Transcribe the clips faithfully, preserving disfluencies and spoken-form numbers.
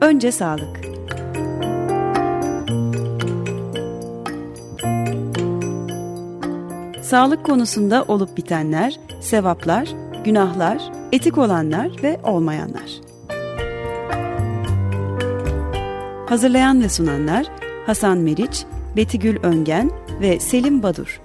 Önce sağlık. Sağlık konusunda olup bitenler, sevaplar, günahlar, etik olanlar ve olmayanlar. Hazırlayan ve sunanlar Hasan Meriç, Betigül Öngen ve Selim Badur.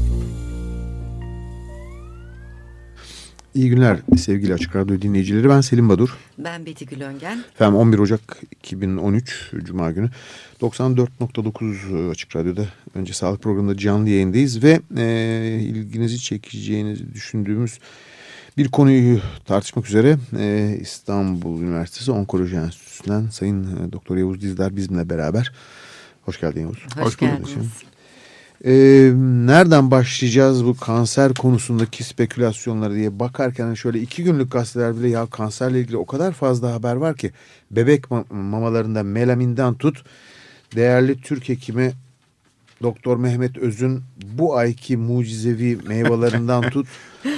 İyi günler sevgili Açık Radyo dinleyicileri. Ben Selim Badur. Ben Betigül Öngen. Efendim on bir Ocak iki bin on üç Cuma günü doksan dört nokta dokuz Açık Radyo'da Önce Sağlık programında canlı yayındayız ve e, ilginizi çekeceğinizi düşündüğümüz bir konuyu tartışmak üzere e, İstanbul Üniversitesi Onkoloji Enstitüsü'nden Sayın e, Doktor Yavuz Dizdar bizimle beraber. Hoş geldin Yavuz. Hoş, Hoş geldiniz. Ee, nereden başlayacağız bu kanser konusundaki spekülasyonları diye bakarken şöyle iki günlük gazeteler bile ya kanserle ilgili o kadar fazla haber var ki bebek mamalarında melaminden tut değerli Türk hekimi Doktor Mehmet Öz'ün bu ayki mucizevi meyvelerinden tut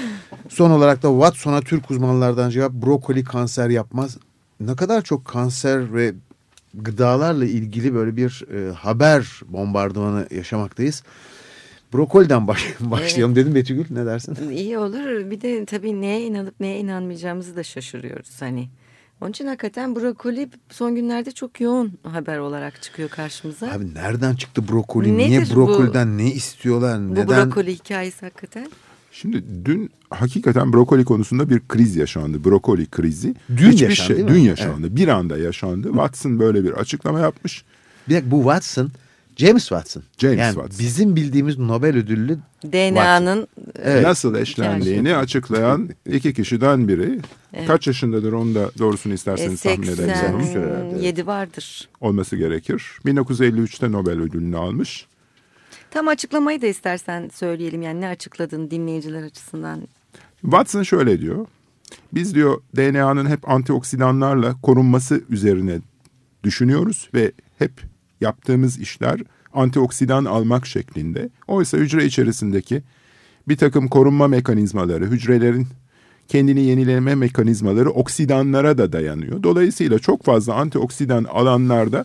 son olarak da Watson'a Türk uzmanlardan cevap brokoli kanser yapmaz. Ne kadar çok kanser ve gıdalarla ilgili böyle bir e, haber bombardımanı yaşamaktayız. Brokoliden baş, başlayalım evet. Dedim Betügül, ne dersin? İyi olur. Bir de tabii neye inanıp neye inanmayacağımızı da şaşırıyoruz hani. Onun için hakikaten brokoli son günlerde çok yoğun haber olarak çıkıyor karşımıza. Abi nereden çıktı brokoli? Nedir Niye brokoliden bu, ne istiyorlar? Bu neden? brokoli hikayesi hakikaten. Şimdi dün hakikaten brokoli konusunda bir kriz yaşandı. Brokoli krizi. Dün Hiçbir yaşandı şey, değil mi? Dün yaşandı. Evet. Bir anda yaşandı. Watson böyle bir açıklama yapmış. Bir dakika, bu Watson, James Watson. James yani Watson. Bizim bildiğimiz Nobel ödüllü D N A'nın evet. nasıl eşlendiğini açıklayan iki kişiden biri. Evet. Kaç yaşındadır onu da doğrusunu isterseniz e, tahmin edelim. seksen yedi vardır. Olması gerekir. bin dokuz yüz elli üçte Nobel ödülünü almış. Tam açıklamayı da istersen söyleyelim. Yani ne açıkladın dinleyiciler açısından? Watson şöyle diyor. Biz diyor D N A'nın hep antioksidanlarla korunması üzerine düşünüyoruz ve hep yaptığımız işler antioksidan almak şeklinde. Oysa hücre içerisindeki bir takım korunma mekanizmaları, hücrelerin kendini yenileme mekanizmaları oksidanlara da dayanıyor. Dolayısıyla çok fazla antioksidan alanlarda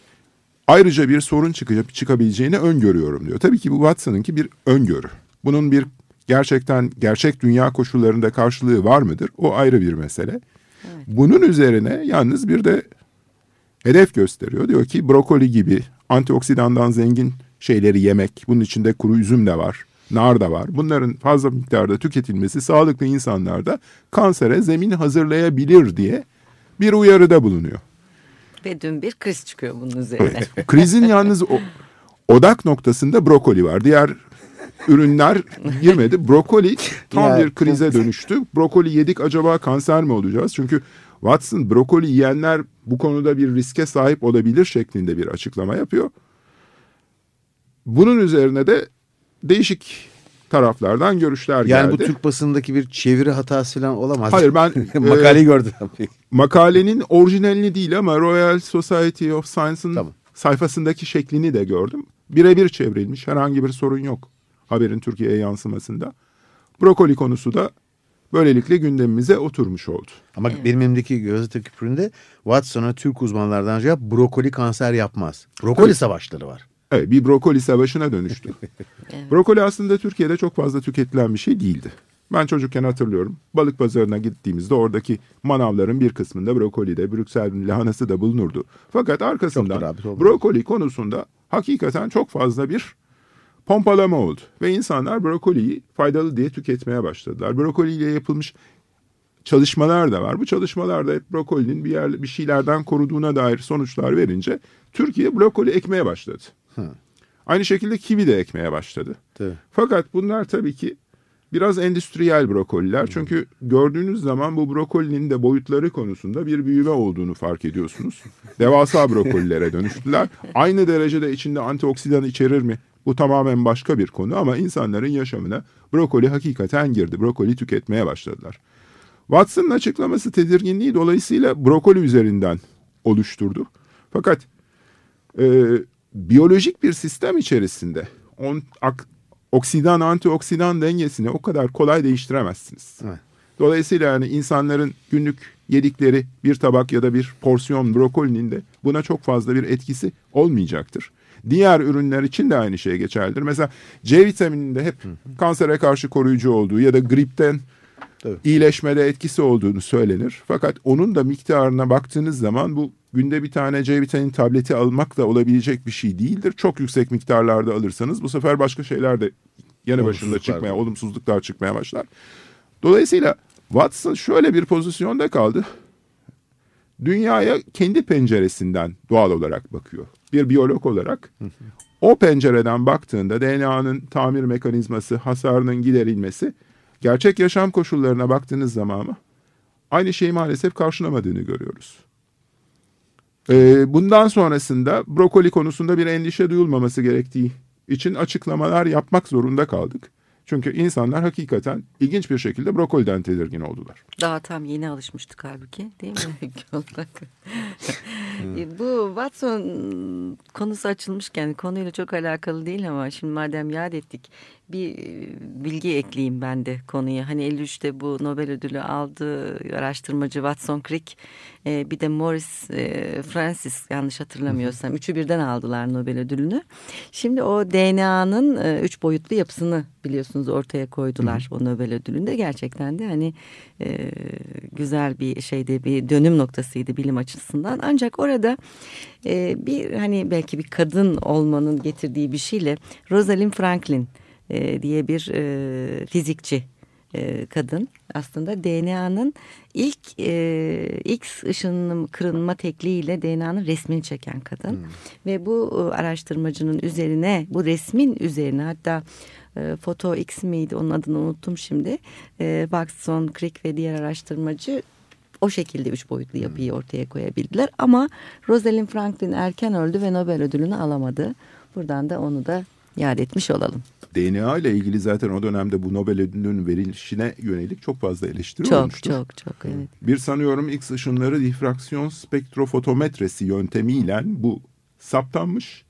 ayrıca bir sorun çıkacak, çıkabileceğini öngörüyorum diyor. Tabii ki bu Watson'ınki bir öngörü. Bunun bir gerçekten gerçek dünya koşullarında karşılığı var mıdır? O ayrı bir mesele. Evet. Bunun üzerine yalnız bir de hedef gösteriyor. Diyor ki brokoli gibi antioksidandan zengin şeyleri yemek, bunun içinde kuru üzüm de var, nar da var. Bunların fazla miktarda tüketilmesi sağlıklı insanlarda kansere zemin hazırlayabilir diye bir uyarıda bulunuyor. Ve dün bir kriz çıkıyor bunun üzerine. Evet. Krizin yalnız o, odak noktasında brokoli var. Diğer ürünler girmedi. Brokoli tam ya, bir krize dönüştü. Brokoli yedik, acaba kanser mi olacağız? Çünkü Watson brokoli yiyenler bu konuda bir riske sahip olabilir şeklinde bir açıklama yapıyor. Bunun üzerine de değişik taraflardan görüşler yani geldi. Yani bu Türk basınındaki bir çeviri hatası falan olamaz. Hayır, ben makaleyi e, gördüm. Makalenin orijinalini değil ama Royal Society of Science'ın tamam. sayfasındaki şeklini de gördüm. Birebir çevrilmiş, herhangi bir sorun yok haberin Türkiye'ye yansımasında. Brokoli konusu da böylelikle gündemimize oturmuş oldu. Ama evet. Benim elimdeki gazete küpüründe Watson'a Türk uzmanlardan cevap brokoli kanser yapmaz. Brokoli evet. Savaşları var. Evet, bir brokoli savaşına dönüştü. Evet. Brokoli aslında Türkiye'de çok fazla tüketilen bir şey değildi. Ben çocukken hatırlıyorum. Balık pazarına gittiğimizde oradaki manavların bir kısmında brokoli de, Brüksel'in lahanası da bulunurdu. Fakat arkasından brokoli konusunda hakikaten çok fazla bir pompalama oldu. Ve insanlar brokoliyi faydalı diye tüketmeye başladılar. Brokoli ile yapılmış çalışmalar da var. Bu çalışmalarda hep brokolinin bir, yer, bir şeylerden koruduğuna dair sonuçlar verince Türkiye brokoli ekmeye başladı. Hı. Aynı şekilde kivi de ekmeye başladı. Tabii. Fakat bunlar tabii ki biraz endüstriyel brokoliler. Hı. Çünkü gördüğünüz zaman bu brokolinin de boyutları konusunda bir büyüme olduğunu fark ediyorsunuz. Devasa brokolilere dönüştüler. Aynı derecede içinde antioksidan içerir mi? Bu tamamen başka bir konu ama insanların yaşamına brokoli hakikaten girdi. Brokoli tüketmeye başladılar. Watson'ın açıklaması tedirginliği dolayısıyla brokoli üzerinden oluşturdu. Fakat e, biyolojik bir sistem içerisinde on, ak, oksidan antioksidan dengesini o kadar kolay değiştiremezsiniz. Evet. Dolayısıyla yani insanların günlük yedikleri bir tabak ya da bir porsiyon brokolinin de buna çok fazla bir etkisi olmayacaktır. Diğer ürünler için de aynı şey geçerlidir. Mesela C vitamininin de hep kansere karşı koruyucu olduğu ya da gripten Tabii. iyileşmede etkisi olduğunu söylenir. Fakat onun da miktarına baktığınız zaman bu günde bir tane C vitamin tableti almak da olabilecek bir şey değildir. Çok yüksek miktarlarda alırsanız bu sefer başka şeyler de yanı başında çıkmaya, olumsuzluklar çıkmaya başlar. Dolayısıyla Watson şöyle bir pozisyonda kaldı. Dünyaya kendi penceresinden doğal olarak bakıyor. Bir biyolog olarak o pencereden baktığında D N A'nın tamir mekanizması, hasarının giderilmesi, gerçek yaşam koşullarına baktığınız zaman ama aynı şeyi maalesef karşılamadığını görüyoruz. Ee, bundan sonrasında brokoli konusunda bir endişe duyulmaması gerektiği için açıklamalar yapmak zorunda kaldık. Çünkü insanlar hakikaten ilginç bir şekilde brokoliden tedirgin oldular. Daha tam yeni alışmıştık halbuki, değil mi? Bu Watson konusu açılmışken konuyla çok alakalı değil ama şimdi madem yad ettik bir bilgi ekleyeyim ben de konuya. Hani elli üçte bu Nobel ödülü aldığı araştırmacı Watson Crick, bir de Morris Francis, yanlış hatırlamıyorsam üçü birden aldılar Nobel ödülünü. Şimdi o D N A'nın üç boyutlu yapısını biliyorsunuz ortaya koydular o Nobel ödülünde. Gerçekten de hani e, güzel bir şeydi, bir dönüm noktasıydı bilim açısından. Ancak orada e, bir hani belki bir kadın olmanın getirdiği bir şeyle Rosalind Franklin e, diye bir e, fizikçi e, kadın aslında D N A'nın ilk e, X ışınının kırılma tekniğiyle D N A'nın resmini çeken kadın. Hmm. Ve bu araştırmacının üzerine, bu resmin üzerine, hatta e, Foto X miydi, onun adını unuttum şimdi. E, Watson, Crick ve diğer araştırmacı o şekilde üç boyutlu yapıyı ortaya koyabildiler. Ama Rosalind Franklin erken öldü ve Nobel ödülünü alamadı. Buradan da onu da yad etmiş olalım. D N A ile ilgili zaten o dönemde bu Nobel ödülünün verilişine yönelik çok fazla eleştiri çok, olmuştu. Çok çok çok evet. Bir sanıyorum X ışınları difraksiyon spektrofotometresi yöntemiyle bu saptanmış.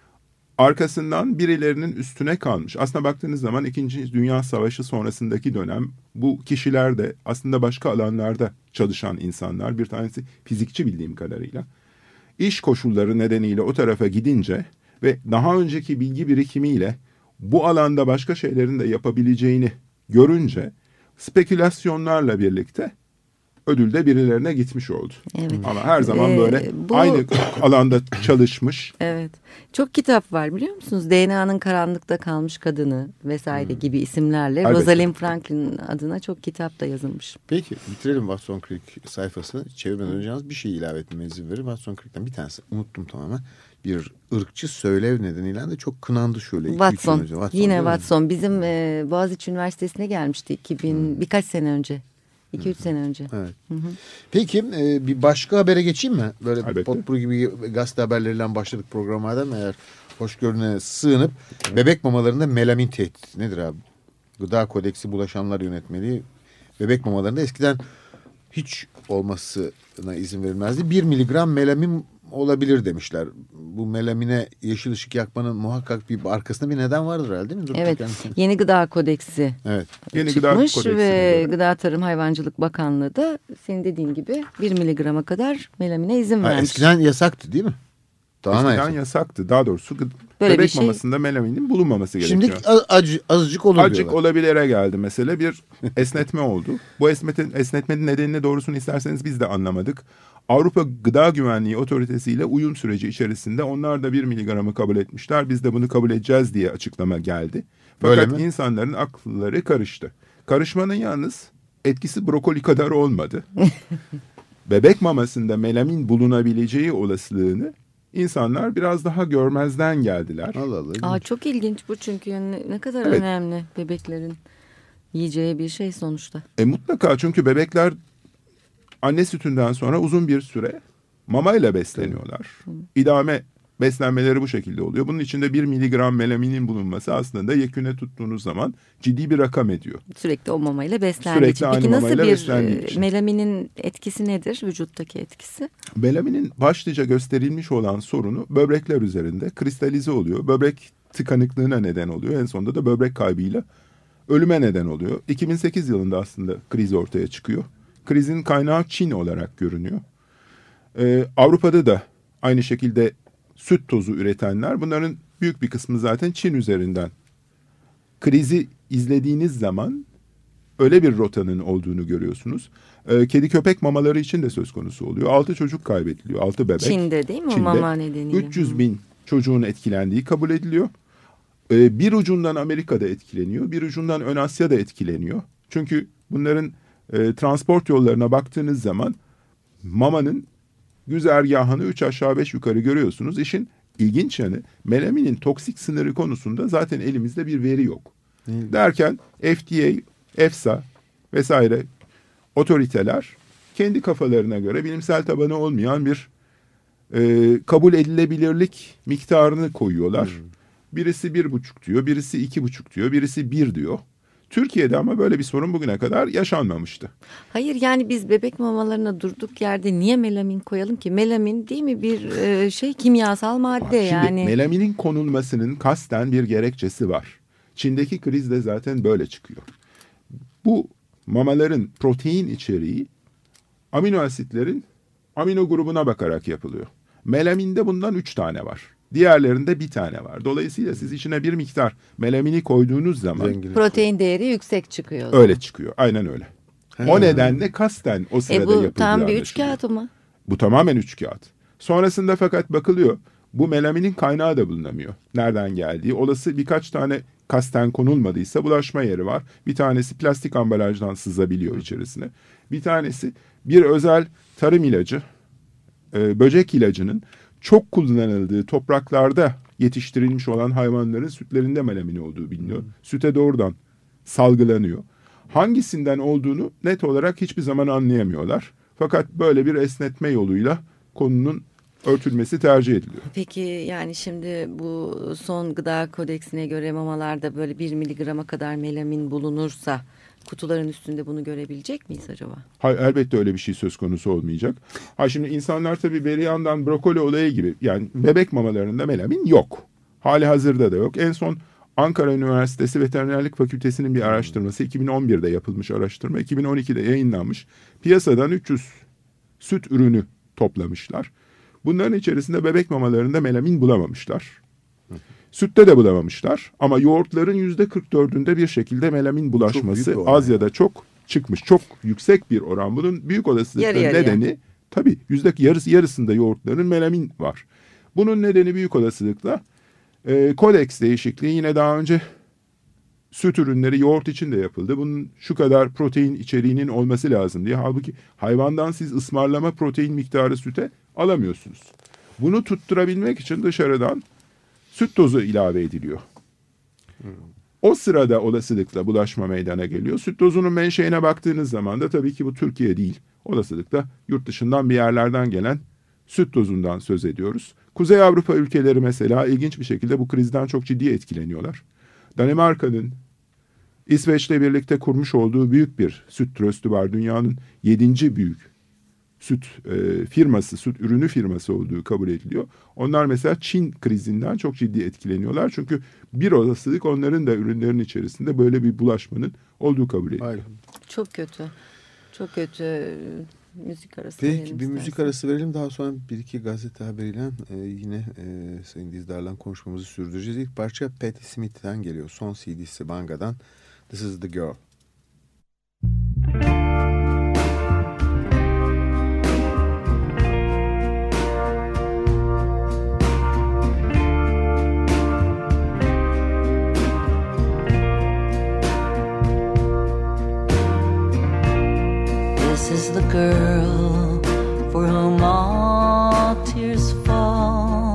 Arkasından birilerinin üstüne kalmış. Aslında baktığınız zaman İkinci Dünya Savaşı sonrasındaki dönem bu kişiler de aslında başka alanlarda çalışan insanlar. Bir tanesi fizikçi bildiğim kadarıyla. İş koşulları nedeniyle o tarafa gidince ve daha önceki bilgi birikimiyle bu alanda başka şeylerin de yapabileceğini görünce spekülasyonlarla birlikte ödül de birilerine gitmiş oldu. Evet. Ama her zaman ee, böyle bu... aynı alanda çalışmış. Evet. Çok kitap var biliyor musunuz? D N A'nın karanlıkta kalmış kadını vesaire hmm. gibi isimlerle. Elbette. Rosalind Franklin adına çok kitap da yazılmış. Peki bitirelim Watson Crick sayfasını. Çevirmeden önce yalnız bir şey ilave etmeme izin verir. Watson Crick'ten bir tanesi unuttum tamamen. Bir ırkçı söylev nedeniyle de çok kınandı şöyle. Watson. Watson. Yine Watson. Bizim e, Boğaziçi Üniversitesi'ne gelmişti iki bin hmm. birkaç sene önce. iki üç sene önce. Evet. Hı hı. Peki e, bir başka habere geçeyim mi? Böyle potpuri gibi gazete haberleriyle başladık programlardan eğer hoşgörüne sığınıp bebek mamalarında melamin tehdidi nedir abi? Gıda Kodeksi Bulaşanlar Yönetmeliği bebek mamalarında eskiden hiç olmasına izin verilmezdi. Bir miligram melamin olabilir demişler. Bu melamine yeşil ışık yakmanın muhakkak bir arkasında bir neden vardır herhalde değil mi? Dur evet. Yeni Gıda Kodeksi evet. Yeni çıkmış Gıda Kodeksi ve Gıda Tarım Hayvancılık Bakanlığı da senin dediğin gibi bir miligrama kadar melamine izin vermiş. Eskiden yasaktı değil mi? Daha eskiden yasak. yasaktı. Daha doğrusu böyle bebek şey... mamasında melaminin bulunmaması gerekiyor. Şimdi az, azıcık olur Azıcık diyorlar. olabilere geldi mesele. Bir esnetme oldu. Bu esnetin, esnetmenin nedenini doğrusunu isterseniz biz de anlamadık. Avrupa Gıda Güvenliği Otoritesi ile uyum süreci içerisinde onlar da bir miligramı kabul etmişler. Biz de bunu kabul edeceğiz diye açıklama geldi. Fakat insanların akılları karıştı. Karışmanın yalnız etkisi brokoli kadar olmadı. Bebek mamasında melamin bulunabileceği olasılığını insanlar biraz daha görmezden geldiler. Allah Allah. Aa, çok ilginç bu çünkü yani ne kadar evet. önemli bebeklerin yiyeceği bir şey sonuçta. E mutlaka çünkü bebekler anne sütünden sonra uzun bir süre mamayla besleniyorlar. Hı. İdame beslenmeleri bu şekilde oluyor. Bunun içinde bir miligram melaminin bulunması aslında yeküne tuttuğunuz zaman ciddi bir rakam ediyor. Sürekli o mamayla beslendiği için. Peki nasıl bir melaminin etkisi nedir? Vücuttaki etkisi? Melaminin başlıca gösterilmiş olan sorunu böbrekler üzerinde kristalize oluyor. Böbrek tıkanıklığına neden oluyor. En sonunda da böbrek kaybıyla ölüme neden oluyor. iki bin sekiz yılında aslında kriz ortaya çıkıyor. krizin kaynağı Çin olarak görünüyor. Ee, Avrupa'da da aynı şekilde süt tozu üretenler, bunların büyük bir kısmı zaten Çin üzerinden. Krizi izlediğiniz zaman öyle bir rotanın olduğunu görüyorsunuz. Ee, kedi köpek mamaları için de söz konusu oluyor. Altı çocuk kaybediliyor, altı bebek. Çin'de değil mi Çin'de. Mama nedeniyle? üç yüz bin çocuğun etkilendiği kabul ediliyor. Ee, bir ucundan Amerika'da etkileniyor, bir ucundan Ön Asya'da etkileniyor. Çünkü bunların e, transport yollarına baktığınız zaman mamanın güzergahını üç aşağı beş yukarı görüyorsunuz. İşin ilginç yanı, melaminin toksik sınırı konusunda zaten elimizde bir veri yok. Hmm. Derken F D A, EFSA vesaire otoriteler kendi kafalarına göre bilimsel tabanı olmayan bir e, kabul edilebilirlik miktarını koyuyorlar. Hmm. Birisi bir buçuk diyor, birisi iki buçuk diyor, birisi bir diyor. Türkiye'de ama böyle bir sorun bugüne kadar yaşanmamıştı. Hayır, yani biz bebek mamalarına durduk yerde niye melamin koyalım ki? Melamin değil mi bir e, şey kimyasal madde. Bak, şimdi yani. Melaminin konulmasının kasten bir gerekçesi var. Çin'deki kriz de zaten böyle çıkıyor. Bu mamaların protein içeriği amino asitlerin amino grubuna bakarak yapılıyor. Melaminde bundan üç tane var. Diğerlerinde bir tane var. Dolayısıyla siz içine bir miktar melamini koyduğunuz zaman Zengin protein değeri yüksek çıkıyor. Öyle çıkıyor. Aynen öyle. He. O nedenle kasten o sırada yapıldığı anlaşılıyor. E bu tam bir üç kağıt mı? Bu tamamen üç kağıt. Sonrasında fakat bakılıyor. Bu melaminin kaynağı da bulunamıyor. Nereden geldiği. Olası birkaç tane kasten konulmadıysa bulaşma yeri var. Bir tanesi plastik ambalajdan sızabiliyor içerisine. Bir tanesi bir özel tarım ilacı, e, böcek ilacının çok kullanıldığı topraklarda yetiştirilmiş olan hayvanların sütlerinde melamin olduğu biliniyor. Hmm. Süte doğrudan salgılanıyor. Hangisinden olduğunu net olarak hiçbir zaman anlayamıyorlar. Fakat böyle bir esnetme yoluyla konunun örtülmesi tercih ediliyor. Peki yani şimdi bu son gıda kodeksine göre mamalarda böyle bir miligrama kadar melamin bulunursa kutuların üstünde bunu görebilecek miyiz acaba? Hayır, elbette öyle bir şey söz konusu olmayacak. Ha şimdi insanlar tabii beri yandan brokoli olayı gibi, yani bebek mamalarında melamin yok. Hali hazırda da yok. En son Ankara Üniversitesi Veterinerlik Fakültesi'nin bir araştırması, iki bin on birde yapılmış araştırma, iki bin on ikide yayınlanmış. Piyasadan üç yüz süt ürünü toplamışlar. Bunların içerisinde bebek mamalarında melamin bulamamışlar. Sütte de bulamamışlar ama yoğurtların yüzde kırk dördünde bir şekilde melamin bulaşması az ya da çok çıkmış. Çok yüksek bir oran. Bunun büyük olasılıkla nedeni yarı. Tabii yüzde yarısı yarısında yoğurtların melamin var. Bunun nedeni büyük olasılıkla e, kodeks değişikliği. Yine daha önce süt ürünleri yoğurt için de yapıldı. Bunun şu kadar protein içeriğinin olması lazım diye. Halbuki hayvandan siz ısmarlama protein miktarı süte alamıyorsunuz. Bunu tutturabilmek için dışarıdan süt tozu ilave ediliyor. Hmm. O sırada olasılıkla bulaşma meydana geliyor. Süt tozunun menşeine baktığınız zaman da tabii ki bu Türkiye değil. Olasılıkla yurt dışından bir yerlerden gelen süt tozundan söz ediyoruz. Kuzey Avrupa ülkeleri mesela ilginç bir şekilde bu krizden çok ciddi etkileniyorlar. Danimarka'nın İsveç'le birlikte kurmuş olduğu büyük bir süt tröstü var. Dünyanın yedinci büyük süt e, firması, süt ürünü firması olduğu kabul ediliyor. Onlar mesela Çin krizinden çok ciddi etkileniyorlar. Çünkü bir olasılık onların da ürünlerin içerisinde böyle bir bulaşmanın olduğu kabul ediliyor. Aynen. Çok kötü. Çok kötü. Müzik arası Peki verelim bir istersen. müzik arası verelim. Daha sonra bir iki gazete haberiyle e, yine e, Sayın Dizdar'la konuşmamızı sürdüreceğiz. İlk parça Patti Smith'ten geliyor. Son C D'si Banga'dan. This is the Girl. This is the girl for whom all tears fall.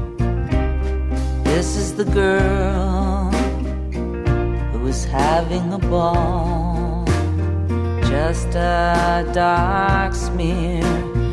This is the girl who is having a ball. Just a dark smear,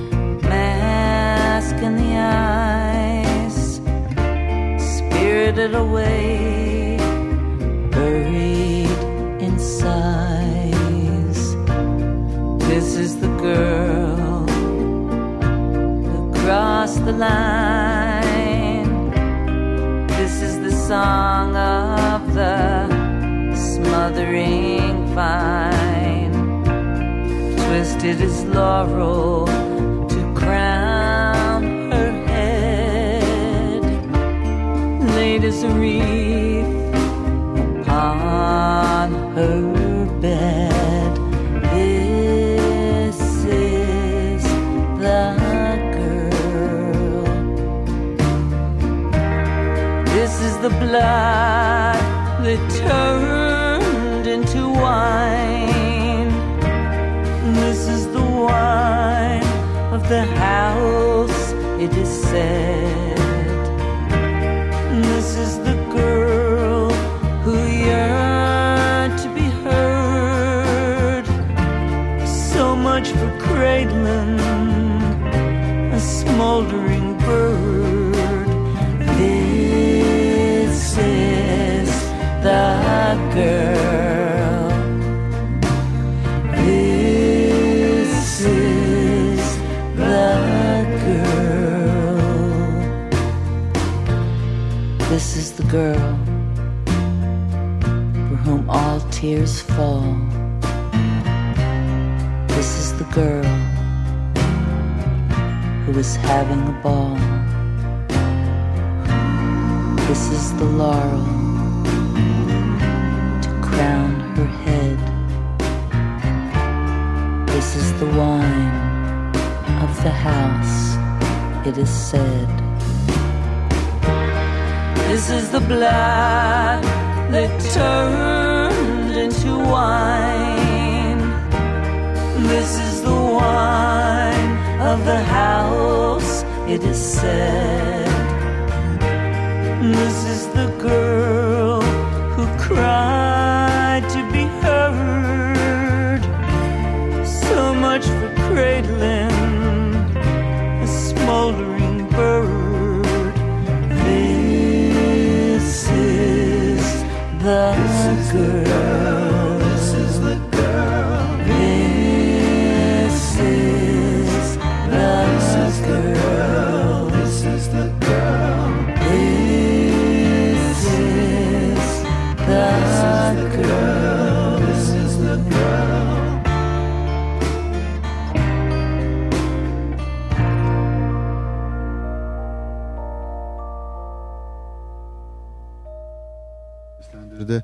mask in the eyes, spirited away, buried in sighs. This is the girl who crossed the line. This is the song of the smothering vine. Twist twisted his laurel to crown her head, laid his wreath upon her bed. This is the girl. This is the blood that turned into wine. This is the wine of the house, it is said. This is the girl who yearned to be heard. So much for cradling a smoldering bird. This is the girl. This is the girl. This is the girl for whom all tears fall. This is the girl who is having a ball. This is the laurel to crown her head. This is the wine of the house, it is said. This is the blood that turned into wine. This is the wine of the house, it is said. This is the girl who cried to be heard. So much for cradling a smoldering bird. This is the girl. This is the girl. This is the girl. This is the girl. This is the girl. This is the girl. De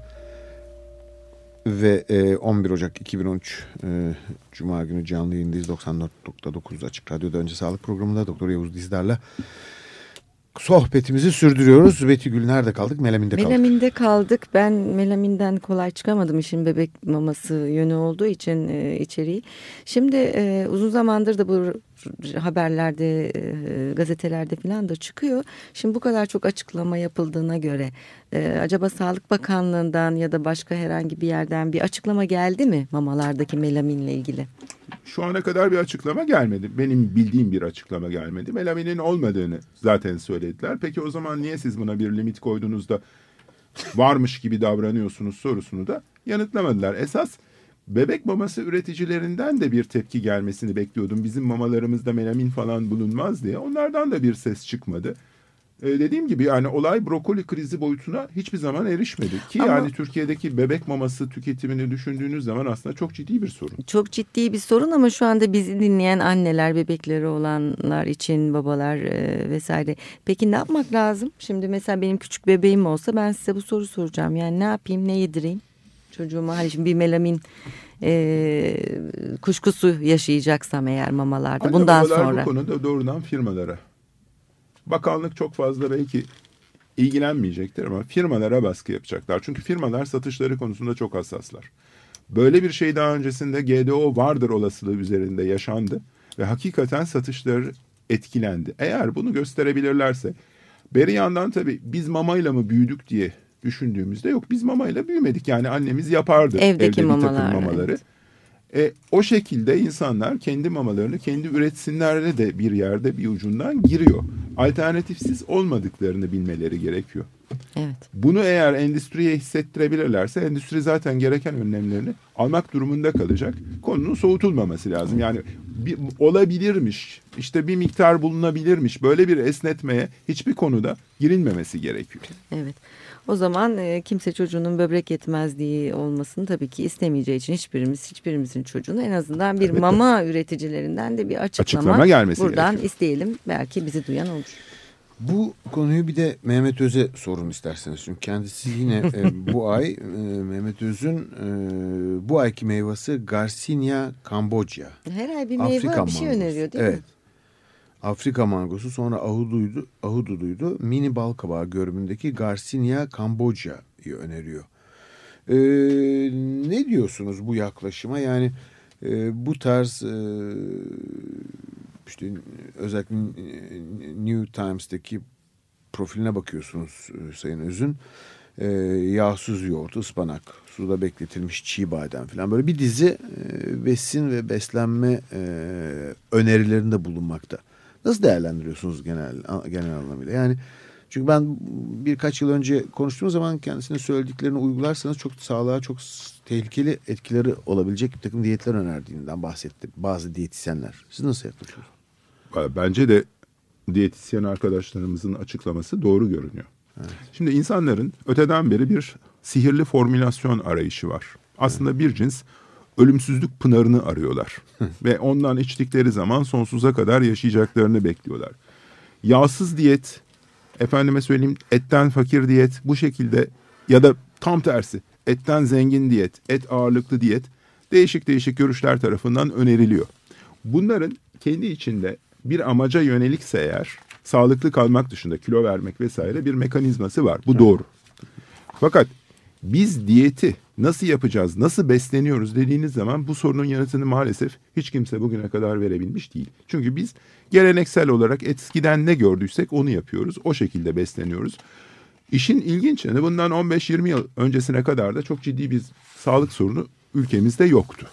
ve e, on bir Ocak iki bin on üç e, Cuma günü canlı yayındayız. doksan dört nokta dokuz Açık Radyo'da Önce Sağlık programında Doktor Yavuz Dizdar'la sohbetimizi sürdürüyoruz. Betty Gül, nerede kaldık? Melaminde kaldık. Melaminde kaldık. Ben melaminden kolay çıkamadım, işin bebek maması yönü olduğu için e, içeriği. Şimdi e, uzun zamandır da bu haberlerde, e, gazetelerde falan da çıkıyor. Şimdi bu kadar çok açıklama yapıldığına göre e, acaba Sağlık Bakanlığı'ndan ya da başka herhangi bir yerden bir açıklama geldi mi mamalardaki melaminle ilgili? Şu ana kadar bir açıklama gelmedi. Benim bildiğim bir açıklama gelmedi. Melaminin olmadığını zaten söylediler. Peki o zaman niye siz buna bir limit koyduğunuzda varmış gibi davranıyorsunuz sorusunu da yanıtlamadılar. Esas bebek maması üreticilerinden de bir tepki gelmesini bekliyordum. Bizim mamalarımızda melamin falan bulunmaz diye. Onlardan da bir ses çıkmadı. Ee, dediğim gibi yani olay brokoli krizi boyutuna hiçbir zaman erişmedi. Ki Ama, yani Türkiye'deki bebek maması tüketimini düşündüğünüz zaman aslında çok ciddi bir sorun. Çok ciddi bir sorun ama şu anda bizi dinleyen anneler, bebekleri olanlar için, babalar e, vesaire. Peki ne yapmak lazım? Şimdi mesela benim küçük bebeğim olsa ben size bu soru soracağım. Yani ne yapayım, ne yedireyim çocuğuma? Hani şimdi bir melamin e, kuşkusu yaşayacaksam eğer mamalarda Anne bundan babalar sonra. Bu konuda doğrudan firmalara. Bakanlık çok fazla belki ilgilenmeyecektir ama firmalara baskı yapacaklar. Çünkü firmalar satışları konusunda çok hassaslar. Böyle bir şey daha öncesinde G D O vardır olasılığı üzerinde yaşandı ve hakikaten satışları etkilendi. Eğer bunu gösterebilirlerse, beri yandan tabii biz mamayla mı büyüdük diye düşündüğümüzde yok, biz mamayla büyümedik. Yani annemiz yapardı evdeki evde mamalar, bir takım mamaları. Evet. E, o şekilde insanlar kendi mamalarını kendi üretsinlerle de bir yerde bir ucundan giriyor. Alternatifsiz olmadıklarını bilmeleri gerekiyor. Evet. Bunu eğer endüstriye hissettirebilirlerse endüstri zaten gereken önlemlerini almak durumunda kalacak. Konunun soğutulmaması lazım. Yani bir, olabilirmiş, işte bir miktar bulunabilirmiş, böyle bir esnetmeye hiçbir konuda girilmemesi gerekiyor. Evet. O zaman e, kimse çocuğunun böbrek yetmezliği olmasını tabii ki istemeyeceği için hiçbirimiz hiçbirimizin çocuğunu en azından bir evet, mama üreticilerinden de bir açıklama, açıklama gelmesi buradan gerekiyor. İsteyelim. Belki bizi duyan olur. Bu konuyu bir de Mehmet Öz'e sorun isterseniz. Çünkü kendisi yine e, bu ay e, Mehmet Öz'ün e, bu ayki meyvesi Garcinia Cambogia. Her ay bir meyve Afrika bir şey mangosu. Öneriyor değil evet. mi? Afrika mangosu, sonra ahuduydu, ahududuydu. Mini balkabağı görünümündeki Garcinia Cambogia'yı öneriyor. E, ne diyorsunuz bu yaklaşıma? Yani e, bu tarz e, İşte özellikle New Times'taki profiline bakıyorsunuz Sayın Öz'ün. E, yağsız yoğurt, ıspanak, suda bekletilmiş çiğ badem falan, böyle bir dizi e, besin ve beslenme e, önerilerinde bulunmakta. Nasıl değerlendiriyorsunuz genel genel anlamıyla? Yani çünkü ben birkaç yıl önce konuştuğum zaman kendisine söylediklerini uygularsanız çok sağlığa çok tehlikeli etkileri olabilecek bir takım diyetler önerdiğinden bahsetti bazı diyetisyenler. Siz nasıl yaklaşıyorsunuz? Bence de diyetisyen arkadaşlarımızın açıklaması doğru görünüyor. Evet. Şimdi insanların öteden beri bir sihirli formülasyon arayışı var. Aslında evet. bir cins ölümsüzlük pınarını arıyorlar. Ve ondan içtikleri zaman sonsuza kadar yaşayacaklarını bekliyorlar. Yağsız diyet, efendime söyleyeyim etten fakir diyet, bu şekilde ya da tam tersi etten zengin diyet, et ağırlıklı diyet değişik değişik görüşler tarafından öneriliyor. Bunların kendi içinde bir amaca yönelikse eğer sağlıklı kalmak dışında kilo vermek vesaire bir mekanizması var. Bu doğru. Fakat biz diyeti nasıl yapacağız, nasıl besleniyoruz dediğiniz zaman bu sorunun yanıtını maalesef hiç kimse bugüne kadar verebilmiş değil. Çünkü biz geleneksel olarak eskiden ne gördüysek onu yapıyoruz. O şekilde besleniyoruz. İşin ilginç yanı bundan on beş yirmi yıl öncesine kadar da çok ciddi bir sağlık sorunu ülkemizde yoktu.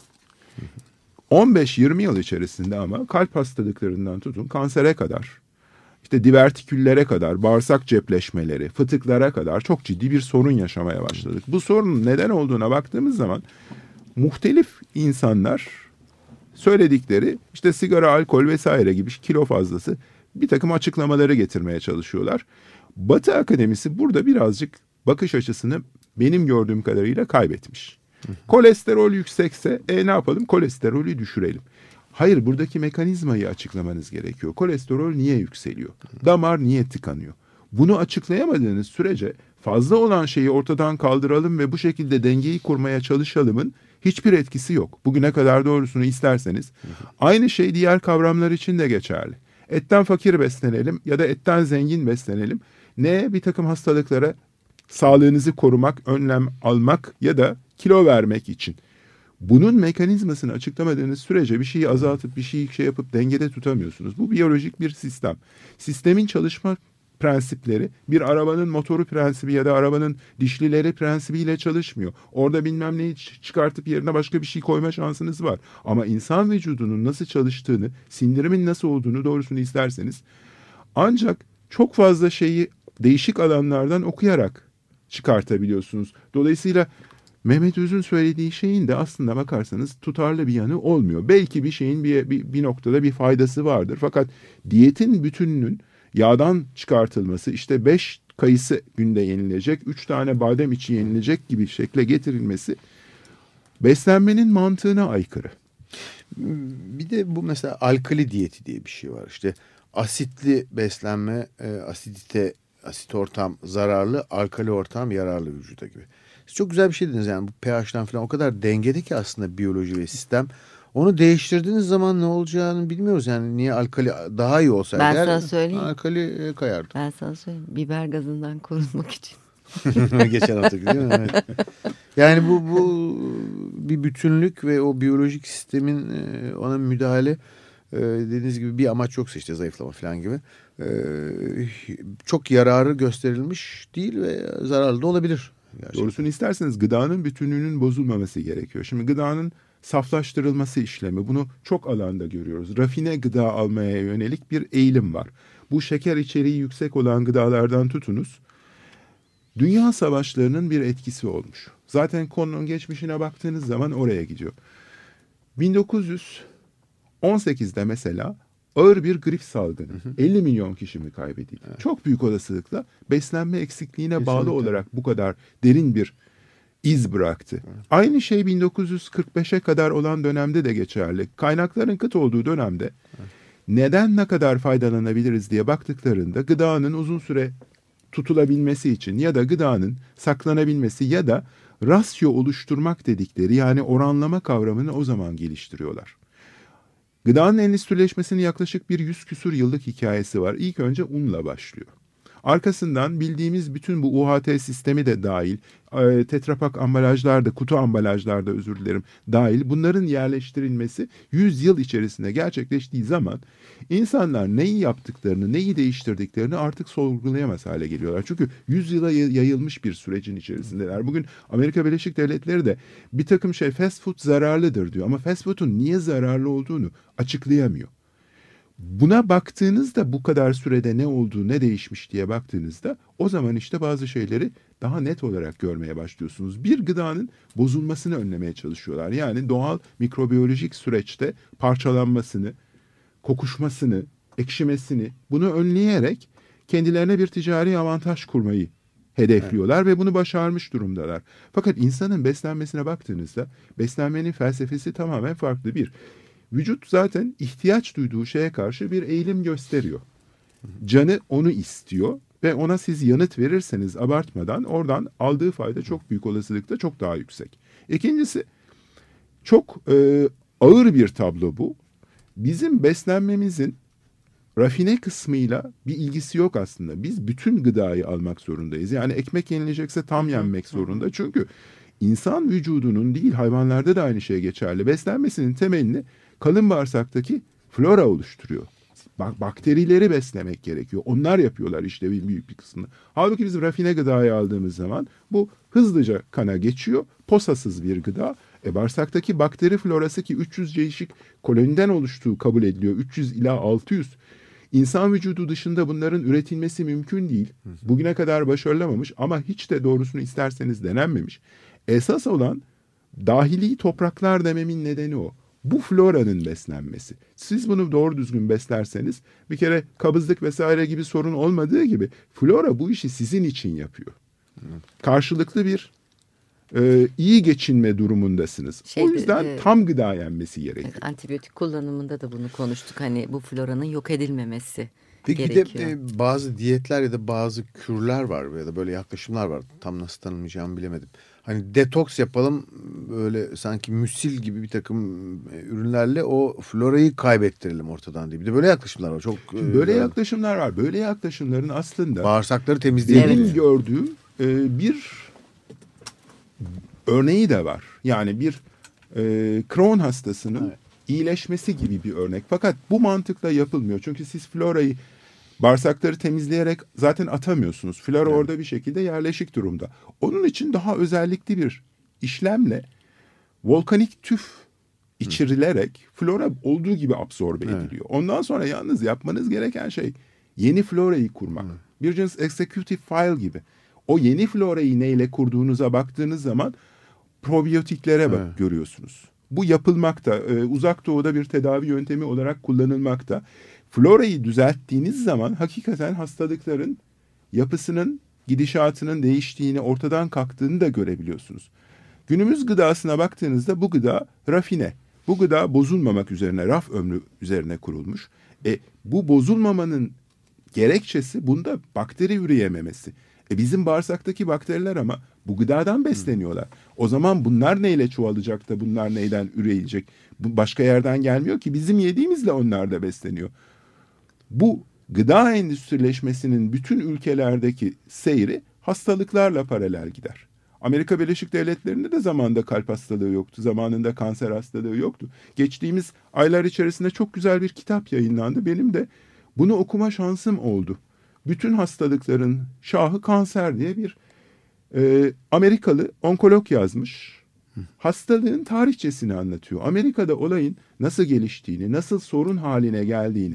on beş yirmi yıl içerisinde ama kalp hastalıklarından tutun kansere kadar, işte divertiküllere kadar, bağırsak cepleşmeleri, fıtıklara kadar çok ciddi bir sorun yaşamaya başladık. Bu sorunun neden olduğuna baktığımız zaman muhtelif insanlar söyledikleri işte sigara, alkol vesaire gibi kilo fazlası bir takım açıklamaları getirmeye çalışıyorlar. Batı akademisi burada birazcık bakış açısını benim gördüğüm kadarıyla kaybetmiş. Kolesterol yüksekse e ne yapalım? Kolesterolü düşürelim. Hayır, buradaki mekanizmayı açıklamanız gerekiyor. Kolesterol niye yükseliyor? Damar niye tıkanıyor? Bunu açıklayamadığınız sürece fazla olan şeyi ortadan kaldıralım ve bu şekilde dengeyi kurmaya çalışalımın hiçbir etkisi yok. Bugüne kadar doğrusunu isterseniz aynı şey diğer kavramlar için de geçerli. Etten fakir beslenelim ya da etten zengin beslenelim. Ne bir takım hastalıklara sağlığınızı korumak, önlem almak ya da kilo vermek için. Bunun mekanizmasını açıklamadığınız sürece bir şeyi azaltıp bir şeyi şey yapıp dengede tutamıyorsunuz. Bu biyolojik bir sistem. Sistemin çalışma prensipleri bir arabanın motoru prensibi ya da arabanın dişlileri prensibiyle çalışmıyor. Orada bilmem neyi çıkartıp yerine başka bir şey koyma şansınız var. Ama insan vücudunun nasıl çalıştığını, sindirimin nasıl olduğunu doğrusunu isterseniz ancak çok fazla şeyi değişik alanlardan okuyarak çıkartabiliyorsunuz. Dolayısıyla Mehmet Öz'ün söylediği şeyin de aslında bakarsanız tutarlı bir yanı olmuyor. Belki bir şeyin bir, bir, bir noktada bir faydası vardır. Fakat diyetin bütününün yağdan çıkartılması, işte beş kayısı günde yenilecek, üç tane badem içi yenilecek gibi şekle getirilmesi beslenmenin mantığına aykırı. Bir de bu mesela alkali diyeti diye bir şey var. İşte asitli beslenme, e, asidite, asit ortam zararlı, alkali ortam yararlı vücuda gibi. Siz çok güzel bir şey dediniz yani bu pH'ten falan o kadar dengede ki aslında biyoloji ve sistem. Onu değiştirdiğiniz zaman ne olacağını bilmiyoruz. Yani niye alkali daha iyi olsaydı. Ben sana söyleyeyim. Alkali kayardı. Ben sana söyleyeyim. Biber gazından korunmak için. Geçen haftaki değil mi? Evet. Yani bu, bu bir bütünlük ve o biyolojik sistemin ona müdahale dediğiniz gibi bir amaç yoksa işte zayıflama falan gibi çok yararı gösterilmiş değil ve zararlı da olabilir. Gerçekten. Doğrusunu isterseniz gıdanın bütünlüğünün bozulmaması gerekiyor. Şimdi gıdanın saflaştırılması işlemi bunu çok alanda görüyoruz. Rafine gıda almaya yönelik bir eğilim var. Bu şeker içeriği yüksek olan gıdalardan tutunuz. dünya savaşlarının bir etkisi olmuş. Zaten konunun geçmişine baktığınız zaman oraya gidiyor. bin dokuz yüz on sekizde mesela ağır bir grip salgını. Hı hı. elli milyon kişi mi kaybedildi? Evet. Çok büyük olasılıkla beslenme eksikliğine Kesinlikle. bağlı olarak bu kadar derin bir iz bıraktı. Evet. Aynı şey bin dokuz yüz kırk beşe kadar olan dönemde de geçerli. Kaynakların kıt olduğu dönemde evet. neden ne kadar faydalanabiliriz diye baktıklarında gıdanın uzun süre tutulabilmesi için ya da gıdanın saklanabilmesi ya da rasyo oluşturmak dedikleri yani oranlama kavramını o zaman geliştiriyorlar. Gıdanın endüstrileşmesinin yaklaşık bir yüz küsur yıllık hikayesi var. İlk önce unla başlıyor. Arkasından bildiğimiz bütün bu U H T sistemi de dahil, tetrapak ambalajlarda, kutu ambalajlarda özür dilerim dahil bunların yerleştirilmesi yüz yıl içerisinde gerçekleştiği zaman insanlar neyi yaptıklarını, neyi değiştirdiklerini artık sorgulayamaz hale geliyorlar. Çünkü yüz yıla yayılmış bir sürecin içerisindeler. Bugün Amerika Birleşik Devletleri de bir takım şey fast food zararlıdır diyor ama fast food'un niye zararlı olduğunu açıklayamıyor. Buna baktığınızda bu kadar sürede ne oldu, ne değişmiş diye baktığınızda o zaman işte bazı şeyleri daha net olarak görmeye başlıyorsunuz. Bir gıdanın bozulmasını önlemeye çalışıyorlar. Yani doğal mikrobiyolojik süreçte parçalanmasını, kokuşmasını, ekşimesini bunu önleyerek kendilerine bir ticari avantaj kurmayı hedefliyorlar evet. ve bunu başarmış durumdalar. Fakat insanın beslenmesine baktığınızda beslenmenin felsefesi tamamen farklı bir. Vücut zaten ihtiyaç duyduğu şeye karşı bir eğilim gösteriyor. Canı onu istiyor ve ona siz yanıt verirseniz abartmadan oradan aldığı fayda çok büyük olasılıkla çok daha yüksek. İkincisi çok e, ağır bir tablo bu. Bizim beslenmemizin rafine kısmıyla bir ilgisi yok aslında. Biz bütün gıdayı almak zorundayız. Yani ekmek yenilecekse tam yenmek zorunda. Çünkü insan vücudunun değil hayvanlarda da aynı şey geçerli. Beslenmesinin temelini kalın bağırsaktaki flora oluşturuyor. Bak, bakterileri beslemek gerekiyor. Onlar yapıyorlar işte bir büyük bir kısmını. Halbuki biz rafine gıdayı aldığımız zaman bu hızlıca kana geçiyor. Posasız bir gıda. E, bağırsaktaki bakteri florası ki üç yüz değişik koloniden oluştuğu kabul ediliyor. üç yüz ila altı yüz. İnsan vücudu dışında bunların üretilmesi mümkün değil. Bugüne kadar başarılamamış ama hiç de doğrusunu isterseniz denenmemiş. Esas olan dahili topraklar dememin nedeni o. Bu floranın beslenmesi. Siz bunu doğru düzgün beslerseniz bir kere kabızlık vesaire gibi sorun olmadığı gibi flora bu işi sizin için yapıyor. Evet. Karşılıklı bir e, iyi geçinme durumundasınız. Şey, o yüzden e, tam gıda yenmesi gerekiyor. Evet, antibiyotik kullanımında da bunu konuştuk. Hani bu floranın yok edilmemesi Peki gerekiyor. Bir de e, bazı diyetler ya da bazı kürler var ya da böyle yaklaşımlar var. Tam nasıl tanımlayacağımı bilemedim. Hani detoks yapalım böyle sanki müsil gibi bir takım ürünlerle o florayı kaybettirelim ortadan diye. Bir de böyle yaklaşımlar var. Çok böyle böyle yaklaşımlar var. Böyle yaklaşımların aslında bağırsakları temizleyebilir. Benim gördüğüm e, bir örneği de var. Yani bir e, Crohn hastasının evet. iyileşmesi gibi bir örnek. Fakat bu mantıkla yapılmıyor. Çünkü siz florayı bağırsakları temizleyerek zaten atamıyorsunuz. Flora evet. orada bir şekilde yerleşik durumda. Onun için daha özellikli bir işlemle volkanik tüf içirilerek flora olduğu gibi absorbe evet. ediliyor. Ondan sonra yalnız yapmanız gereken şey yeni florayı kurmak. Evet. Bir cins executive file gibi. O yeni florayı neyle kurduğunuza baktığınız zaman probiyotiklere bak evet. görüyorsunuz. Bu yapılmakta, e, uzak doğuda bir tedavi yöntemi olarak kullanılmakta. Florayı düzelttiğiniz zaman hakikaten hastalıkların yapısının, gidişatının değiştiğini, ortadan kalktığını da görebiliyorsunuz. Günümüz gıdasına baktığınızda bu gıda rafine. Bu gıda bozulmamak üzerine, raf ömrü üzerine kurulmuş. E, bu bozulmamanın gerekçesi bunda bakteri üreyememesi. E, bizim bağırsaktaki bakteriler ama bu gıdadan besleniyorlar. O zaman bunlar neyle çoğalacak da bunlar neyden üreyecek? Bu başka yerden gelmiyor ki. Bizim yediğimizle onlar da besleniyor. Bu gıda endüstrileşmesinin bütün ülkelerdeki seyri hastalıklarla paralel gider. Amerika Birleşik Devletleri'nde de zamanında kalp hastalığı yoktu. Zamanında kanser hastalığı yoktu. Geçtiğimiz aylar içerisinde çok güzel bir kitap yayınlandı. Benim de bunu okuma şansım oldu. Bütün hastalıkların şahı kanser diye bir e, Amerikalı onkolog yazmış. Hastalığın tarihçesini anlatıyor. Amerika'da olayın nasıl geliştiğini, nasıl sorun haline geldiğini.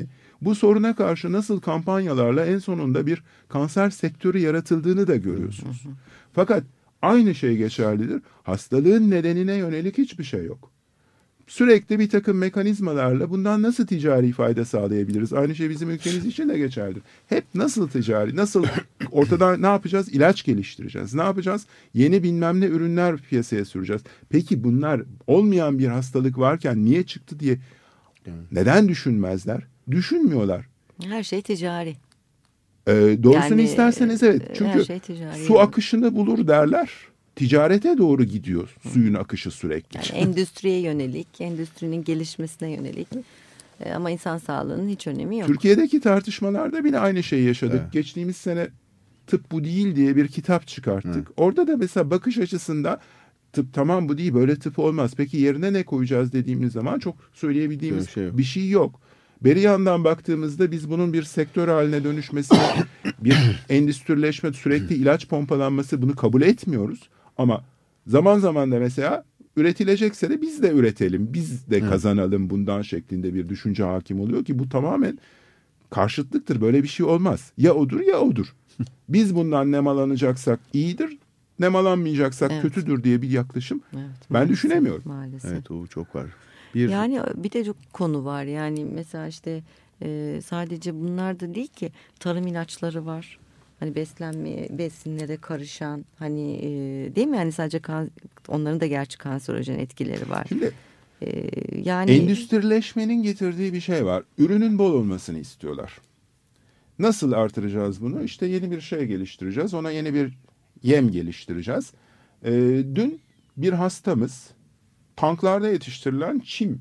Bu soruna karşı nasıl kampanyalarla en sonunda bir kanser sektörü yaratıldığını da görüyorsunuz. Fakat aynı şey geçerlidir. Hastalığın nedenine yönelik hiçbir şey yok. Sürekli bir takım mekanizmalarla bundan nasıl ticari fayda sağlayabiliriz? Aynı şey bizim ülkemiz için de geçerlidir. Hep nasıl ticari, nasıl ortadan ne yapacağız? İlaç geliştireceğiz. Ne yapacağız? Yeni bilmem ne ürünler piyasaya süreceğiz. Peki bunlar olmayan bir hastalık varken niye çıktı diye neden düşünmezler? Düşünmüyorlar. Her şey ticari. Ee, doğrusunu Yani, isterseniz evet. Çünkü şey ticari su yani. Akışını bulur derler. Ticarete doğru gidiyor suyun akışı sürekli. Yani endüstriye yönelik, endüstrinin gelişmesine yönelik. E, ama insan sağlığının hiç önemi yok. Türkiye'deki tartışmalarda bile aynı şeyi yaşadık. Evet. Geçtiğimiz sene Tıp Bu Değil diye bir kitap çıkarttık. Evet. Orada da mesela bakış açısında tıp tamam bu değil, böyle tıp olmaz. Peki yerine ne koyacağız dediğimiz zaman çok söyleyebildiğimiz Bir şey yok. bir şey yok. Beri yandan baktığımızda biz bunun bir sektör haline dönüşmesini, bir endüstrileşme, sürekli ilaç pompalanması, bunu kabul etmiyoruz. Ama zaman zaman da mesela üretilecekse de biz de üretelim, biz de kazanalım bundan şeklinde bir düşünce hakim oluyor ki bu tamamen karşıtlıktır. Böyle bir şey olmaz. Ya odur ya odur. Biz bundan nemalanacaksak iyidir, nemalanmayacaksak Evet. kötüdür diye bir yaklaşım Evet, ben maalesef, düşünemiyorum. Maalesef. Evet, o çok var. Bir Yani bir de çok konu var. Yani mesela işte e, sadece bunlar da değil ki, tarım ilaçları var. Hani beslenmeye, besinlere karışan, hani e, değil mi? Yani sadece kan, onların da gerçi kanserojen etkileri var. Şimdi E, yani endüstrileşmenin getirdiği bir şey var. Ürünün bol olmasını istiyorlar. Nasıl artıracağız bunu? İşte yeni bir şey geliştireceğiz. Ona yeni bir yem geliştireceğiz. Ee, dün bir hastamız tanklarda yetiştirilen çim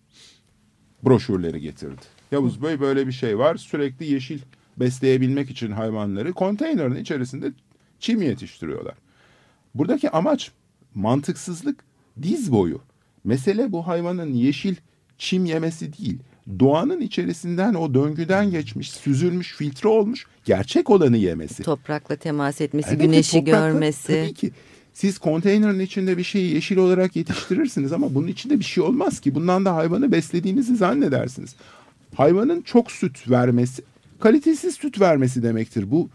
broşürleri getirdi. Yavuz Bey, böyle bir şey var. Sürekli yeşil besleyebilmek için hayvanları konteynerin içerisinde çim yetiştiriyorlar. Buradaki amaç mantıksızlık diz boyu. Mesele bu hayvanın yeşil çim yemesi değil. Doğanın içerisinden, o döngüden geçmiş, süzülmüş, filtre olmuş gerçek olanı yemesi. toprakla temas etmesi, Elbette güneşi toprakla- görmesi. Tabii ki. Siz konteynerin içinde bir şeyi yeşil olarak yetiştirirsiniz ama bunun içinde bir şey olmaz ki. Bundan da hayvanı beslediğinizi zannedersiniz. Hayvanın çok süt vermesi, kalitesiz süt vermesi demektir. Bu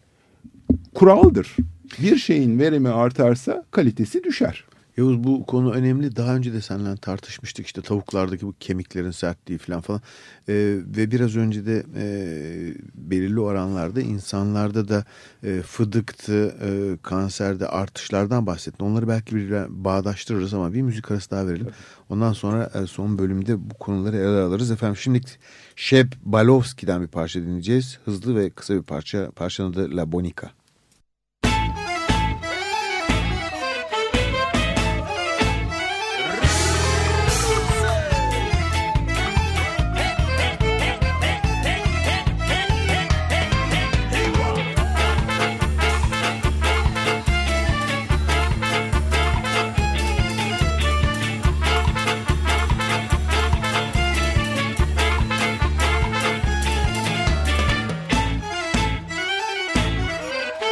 kuraldır. Bir şeyin verimi artarsa kalitesi düşer. Yavuz, bu konu önemli. Daha önce de seninle tartışmıştık işte tavuklardaki bu kemiklerin sertliği falan falan. Ee, ve biraz önce de e, belirli oranlarda insanlarda da e, fıdıktı, e, kanserde artışlardan bahsettin. Onları belki birbirine bağdaştırırız ama bir müzik arası daha verelim. Ondan sonra e, son bölümde bu konuları ele alırız. Efendim şimdi Shep Balowski'den bir parça dinleyeceğiz. Hızlı ve kısa bir parça. Parçanın adı La Bonica. Hey!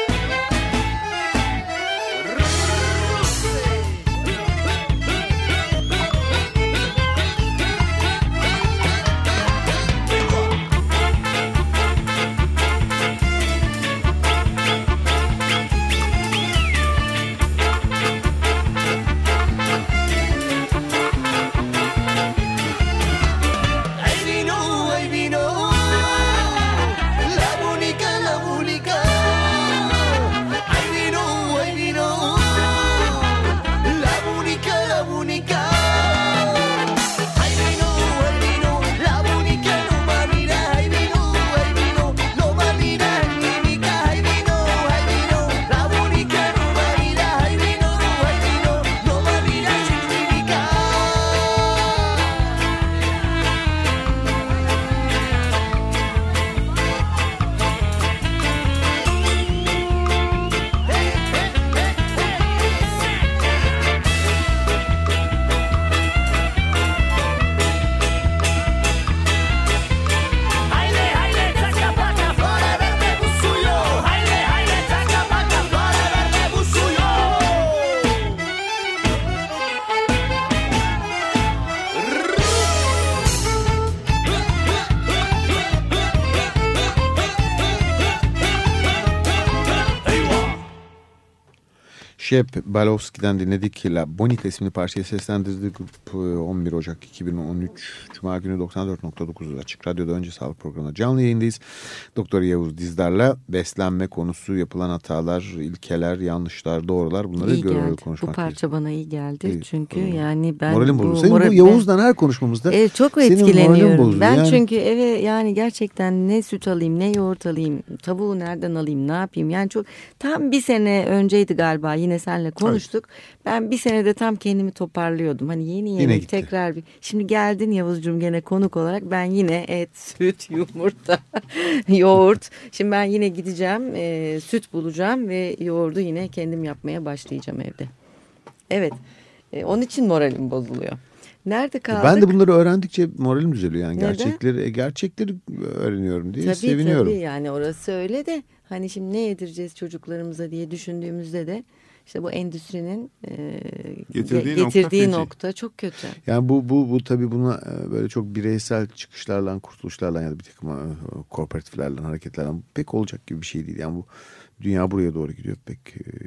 Shep Balowski'den dinledik. La Bonita isimli parçayı seslendirdi grup on bir Ocak iki bin on üç Cuma günü doksan dört nokta dokuz Açık Radyo'da Önce Sağlık Programı'nda canlı yayındayız. Doktor Yavuz Dizdar'la beslenme konusu, yapılan hatalar, ilkeler, yanlışlar, doğrular bunları görüyoruz, konuşmak. Bu parça bana iyi geldi. İyi. Çünkü Hı. yani ben moralim bu, bozuldu. Senin moral, bu Yavuz'dan her konuşmamızda e, çok etkileniyorum. Ben yani... çünkü eve yani gerçekten ne süt alayım, ne yoğurt alayım, tavuğu nereden alayım, ne yapayım? Yani çok tam bir sene önceydi galiba yine seninle konuştuk. Evet. Ben bir senede tam kendimi toparlıyordum. Hani yeni yeni tekrar bir. Şimdi geldin Yavuzcuğum gene konuk olarak, ben yine et, süt, yumurta, yoğurt. Şimdi ben yine gideceğim, e, süt bulacağım ve yoğurdu yine kendim yapmaya başlayacağım evde. Evet. E, onun için moralim bozuluyor. Nerede kaldık? Ben de bunları öğrendikçe moralim düzeliyor. Yani gerçekleri, gerçekleri öğreniyorum diye tabii, seviniyorum. Tabii yani orası öyle de hani şimdi ne yedireceğiz çocuklarımıza diye düşündüğümüzde de işte bu endüstrinin e, getirdiği, getirdiği nokta, nokta çok kötü. Yani bu bu bu tabii buna böyle çok bireysel çıkışlarla, kurtuluşlarla ya da bir takım kooperatiflerle, hareketlerle pek olacak gibi bir şey değil. Yani bu dünya buraya doğru gidiyor, pek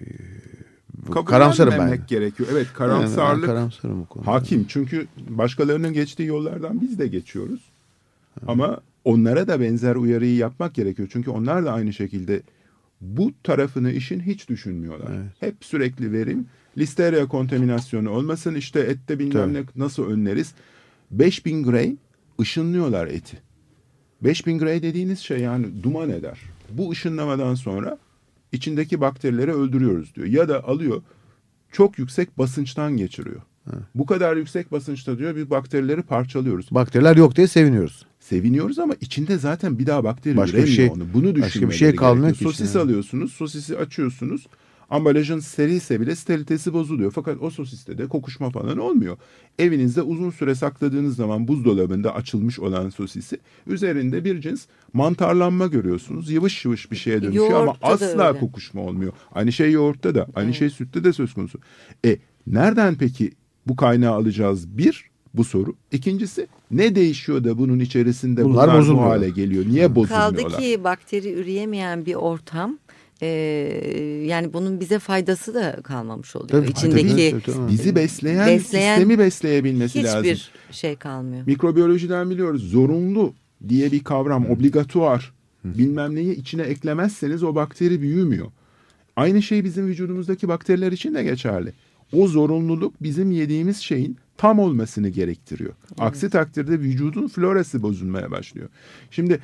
e, karamsarım ben. Gerekiyor. Evet, karamsarlık yani karamsarım hakim. Çünkü başkalarının geçtiği yollardan biz de geçiyoruz. Hı. Ama onlara da benzer uyarıyı yapmak gerekiyor. Çünkü onlar da aynı şekilde bu tarafını işin hiç düşünmüyorlar. Evet. Hep sürekli verim, listeria kontaminasyonu olmasın, işte ette bilmem ne nasıl önleriz. beş bin Gray ışınlıyorlar eti. beş bin Gray dediğiniz şey yani duman eder. Bu ışınlamadan sonra içindeki bakterileri öldürüyoruz diyor. Ya da alıyor çok yüksek basınçtan geçiriyor. Evet. Bu kadar yüksek basınçta diyor bir bakterileri parçalıyoruz. Bakteriler yok diye seviniyoruz. Seviniyoruz ama içinde zaten bir daha bakteri başka üremiyor şey, onu. Bunu düşünmeleri bir şey kalmıyor gerekiyor. Sosis içine. Alıyorsunuz, sosisi açıyorsunuz. Ambalajın sterilse bile sterilitesi bozuluyor. Fakat o sosiste de kokuşma falan olmuyor. Evinizde uzun süre sakladığınız zaman buzdolabında açılmış olan sosisi üzerinde bir cins mantarlanma görüyorsunuz. Yıvış yıvış bir şeye dönüşüyor yoğurtta ama asla kokuşma olmuyor. Aynı şey yoğurtta da, aynı evet. şey sütte de söz konusu. E nereden peki bu kaynağı alacağız? Bir, bu soru. İkincisi ne değişiyor da bunun içerisinde bunlar, bunlar bu hale geliyor? Niye bozulmuyorlar? Kaldı ki bakteri üreyemeyen bir ortam. Ee, yani bunun bize faydası da kalmamış oluyor. Tabii, İçindeki tabii, tabii. bizi besleyen, besleyen sistemi besleyebilmesi hiçbir lazım. Hiçbir şey kalmıyor. Mikrobiyolojiden biliyoruz. Zorunlu diye bir kavram, hmm. obligatuar. Hmm. Bilmem neyi içine eklemezseniz o bakteri büyümüyor. Aynı şey bizim vücudumuzdaki bakteriler için de geçerli. O zorunluluk bizim yediğimiz şeyin tam olmasını gerektiriyor. Evet. Aksi takdirde vücudun florası bozulmaya başlıyor. Şimdi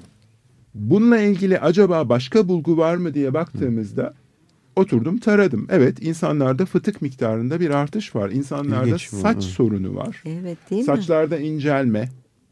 bununla ilgili acaba başka bulgu var mı diye baktığımızda Hı. oturdum taradım. Evet, insanlarda fıtık miktarında bir artış var. İnsanlarda İlginç saç mi? sorunu var. Evet, değil Saçlarda mi? incelme,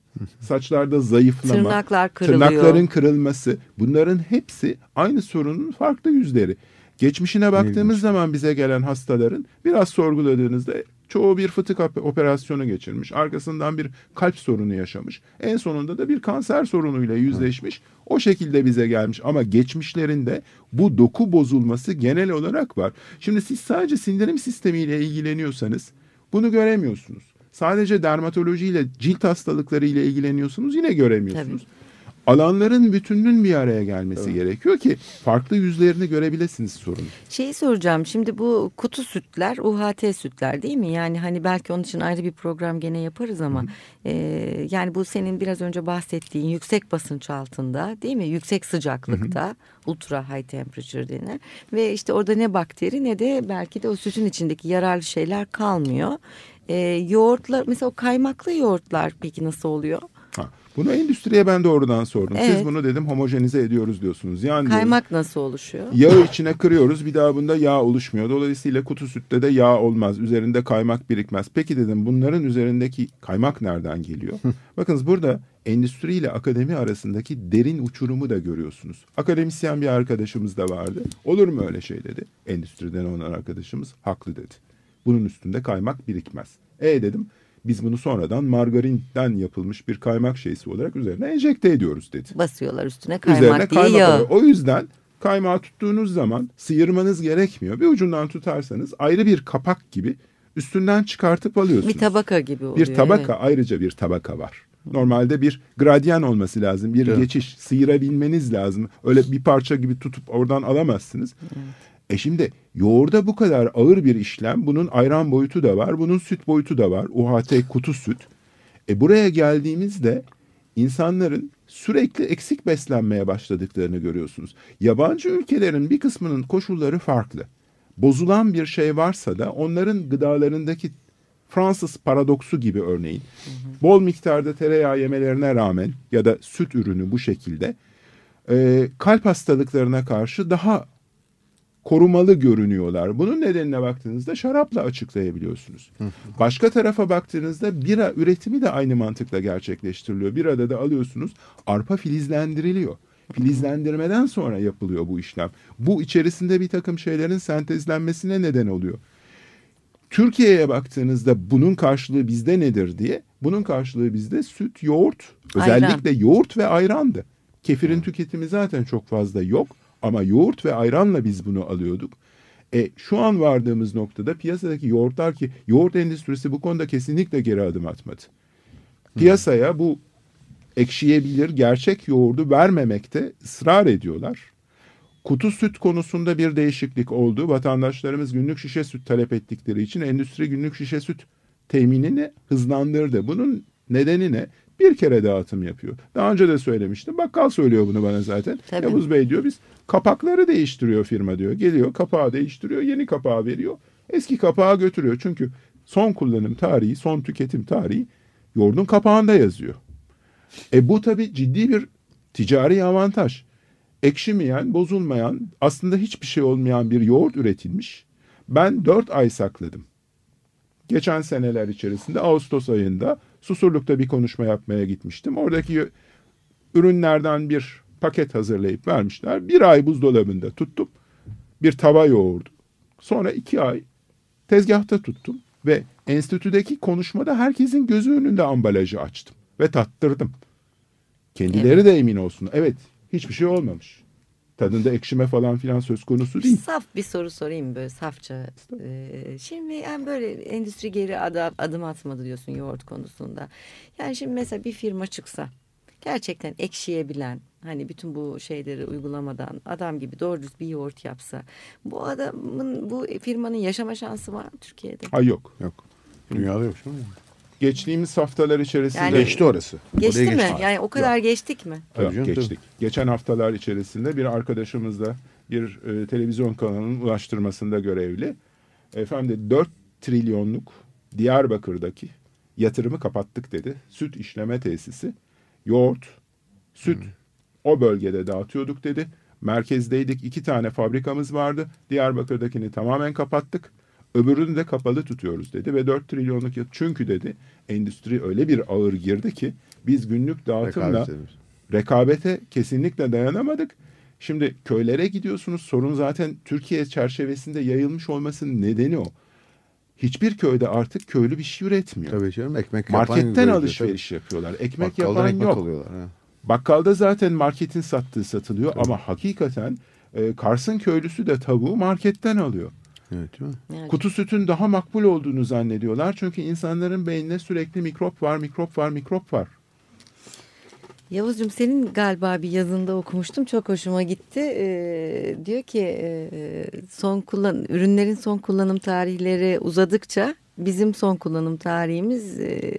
saçlarda zayıflama, tırnaklar kırılıyor. Tırnakların kırılması. Bunların hepsi aynı sorunun farklı yüzleri. Geçmişine baktığımız İlginç. zaman bize gelen hastaların biraz sorguladığınızda çoğu bir fıtık operasyonu geçirmiş. Arkasından bir kalp sorunu yaşamış. En sonunda da bir kanser sorunuyla yüzleşmiş. Hı. O şekilde bize gelmiş. Ama geçmişlerinde bu doku bozulması genel olarak var. Şimdi siz sadece sindirim sistemiyle ilgileniyorsanız bunu göremiyorsunuz. Sadece dermatolojiyle, cilt hastalıklarıyla ilgileniyorsunuz, yine göremiyorsunuz. Tabii. Alanların bütününün bir araya gelmesi evet. gerekiyor ki farklı yüzlerini görebilirsiniz sorunu. Şeyi soracağım, şimdi bu kutu sütler U H T sütler değil mi? Yani hani belki onun için ayrı bir program gene yaparız ama e, yani bu senin biraz önce bahsettiğin yüksek basınç altında değil mi? Yüksek sıcaklıkta Hı-hı. ultra high temperature denen ve işte orada ne bakteri ne de belki de o sütün içindeki yararlı şeyler kalmıyor. E, yoğurtlar mesela o kaymaklı yoğurtlar peki nasıl oluyor? Ha. Bunu endüstriye ben doğrudan sordum. Evet. Siz bunu dedim homojenize ediyoruz diyorsunuz. Yani kaymak diyorum, nasıl oluşuyor? Yağı içine kırıyoruz, bir daha bunda yağ oluşmuyor. Dolayısıyla kutu sütte de yağ olmaz. Üzerinde kaymak birikmez. Peki dedim bunların üzerindeki kaymak nereden geliyor? Bakınız burada endüstri ile akademi arasındaki derin uçurumu da görüyorsunuz. Akademisyen bir arkadaşımız da vardı. Olur mu öyle şey dedi. Endüstriden olan arkadaşımız haklı dedi. Bunun üstünde kaymak birikmez. E dedim. Biz bunu sonradan margarinden yapılmış bir kaymak şeysi olarak üzerine enjekte ediyoruz dedi. Basıyorlar üstüne kaymak üzerine diye kaymak yağ. O yüzden kaymağı tuttuğunuz zaman sıyırmanız gerekmiyor. Bir ucundan tutarsanız ayrı bir kapak gibi üstünden çıkartıp alıyorsunuz. Bir tabaka gibi oluyor. Bir tabaka, evet. ayrıca bir tabaka var. Normalde bir gradyan olması lazım. Bir evet. geçiş, sıyırabilmeniz lazım. Öyle bir parça gibi tutup oradan alamazsınız. Evet. E şimdi yoğurda bu kadar ağır bir işlem, bunun ayran boyutu da var, bunun süt boyutu da var. U H T kutu süt. E buraya geldiğimizde insanların sürekli eksik beslenmeye başladıklarını görüyorsunuz. Yabancı ülkelerin bir kısmının koşulları farklı. Bozulan bir şey varsa da onların gıdalarındaki Fransız paradoksu gibi örneğin hı hı. bol miktarda tereyağı yemelerine rağmen ya da süt ürünü bu şekilde e, kalp hastalıklarına karşı daha korumalı görünüyorlar. Bunun nedenine baktığınızda şarapla açıklayabiliyorsunuz. Hı hı. Başka tarafa baktığınızda bira üretimi de aynı mantıkla gerçekleştiriliyor. Birada da alıyorsunuz, arpa filizlendiriliyor. Filizlendirmeden sonra yapılıyor bu işlem. Bu içerisinde bir takım şeylerin sentezlenmesine neden oluyor. Türkiye'ye baktığınızda bunun karşılığı bizde nedir diye, bunun karşılığı bizde süt, yoğurt, özellikle ayran. Yoğurt ve ayrandı. Kefirin hmm. tüketimi zaten çok fazla yok ama yoğurt ve ayranla biz bunu alıyorduk. E, şu an vardığımız noktada piyasadaki yoğurtlar ki yoğurt endüstrisi bu konuda kesinlikle geri adım atmadı. Piyasaya bu ekşiyebilir gerçek yoğurdu vermemekte ısrar ediyorlar. Kutu süt konusunda bir değişiklik oldu. Vatandaşlarımız günlük şişe süt talep ettikleri için endüstri günlük şişe süt teminini hızlandırdı. Bunun nedeni ne? Bir kere dağıtım yapıyor. Daha önce de söylemiştim. Bakkal söylüyor bunu bana zaten. Tabii. Yavuz Bey diyor biz kapakları değiştiriyor firma diyor. Geliyor kapağı değiştiriyor. Yeni kapağı veriyor. Eski kapağı götürüyor. Çünkü son kullanım tarihi, son tüketim tarihi yoğurdun kapağında yazıyor. E bu tabii ciddi bir ticari avantaj. Ekşimeyen, bozulmayan, aslında hiçbir şey olmayan bir yoğurt üretilmiş. Ben dört ay sakladım. Geçen seneler içerisinde Ağustos ayında Susurluk'ta bir konuşma yapmaya gitmiştim. Oradaki ürünlerden bir paket hazırlayıp vermişler. Bir ay buzdolabında tuttum. Bir tava yoğurdu. Sonra iki ay tezgahta tuttum. Ve enstitüdeki konuşmada herkesin gözü önünde ambalajı açtım. Ve tattırdım. Kendileri evet. de emin olsun. Evet. Hiçbir şey olmamış. Tadında ekşime falan filan söz konusu değil. Saf bir soru sorayım böyle safça. Ee, şimdi yani böyle endüstri geri adım, adım atmadı diyorsun yoğurt konusunda. Yani şimdi mesela bir firma çıksa gerçekten ekşiyebilen hani bütün bu şeyleri uygulamadan adam gibi doğru düz bir yoğurt yapsa bu adamın bu firmanın yaşama şansı var mı Türkiye'de? Hayır yok. Yok. Dünyada yok değil mi? Geçtiğimiz haftalar içerisinde... Yani, geçti orası. Geçti mi? Geçti. Yani o kadar Yok. geçtik mi? Yok, Yok geçtik. Geçen haftalar içerisinde bir arkadaşımızla bir e, televizyon kanalının ulaştırmasında görevli. Efendim dört trilyonluk Diyarbakır'daki yatırımı kapattık dedi. Süt işleme tesisi, yoğurt, süt hmm. o bölgede dağıtıyorduk dedi. Merkezdeydik, iki tane fabrikamız vardı. Diyarbakır'dakini tamamen kapattık. Öbürünü de kapalı tutuyoruz dedi ve dört trilyonluk yıl. Çünkü dedi endüstri öyle bir ağır girdi ki biz günlük dağıtımla Rekabet rekabete kesinlikle dayanamadık. Şimdi köylere gidiyorsunuz. Sorun zaten Türkiye çerçevesinde yayılmış olmasının nedeni o. Hiçbir köyde artık köylü bir şey üretmiyor. Tabii canım ekmek yapan Marketten alışveriş tabii. yapıyorlar. Ekmek Bakkaldan yapan ekmek yok. Alıyorlar, Bakkalda zaten marketin sattığı satılıyor tabii. ama hakikaten e, Kars'ın köylüsü de tavuğu marketten alıyor. Evet, değil mi? Evet. Kutu sütün daha makbul olduğunu zannediyorlar. Çünkü insanların beynine sürekli mikrop var, mikrop var, mikrop var. Yavuzcuğum senin galiba bir yazında okumuştum. Çok hoşuma gitti. Ee, diyor ki e, son kullan ürünlerin son kullanım tarihleri uzadıkça bizim son kullanım tarihimiz e,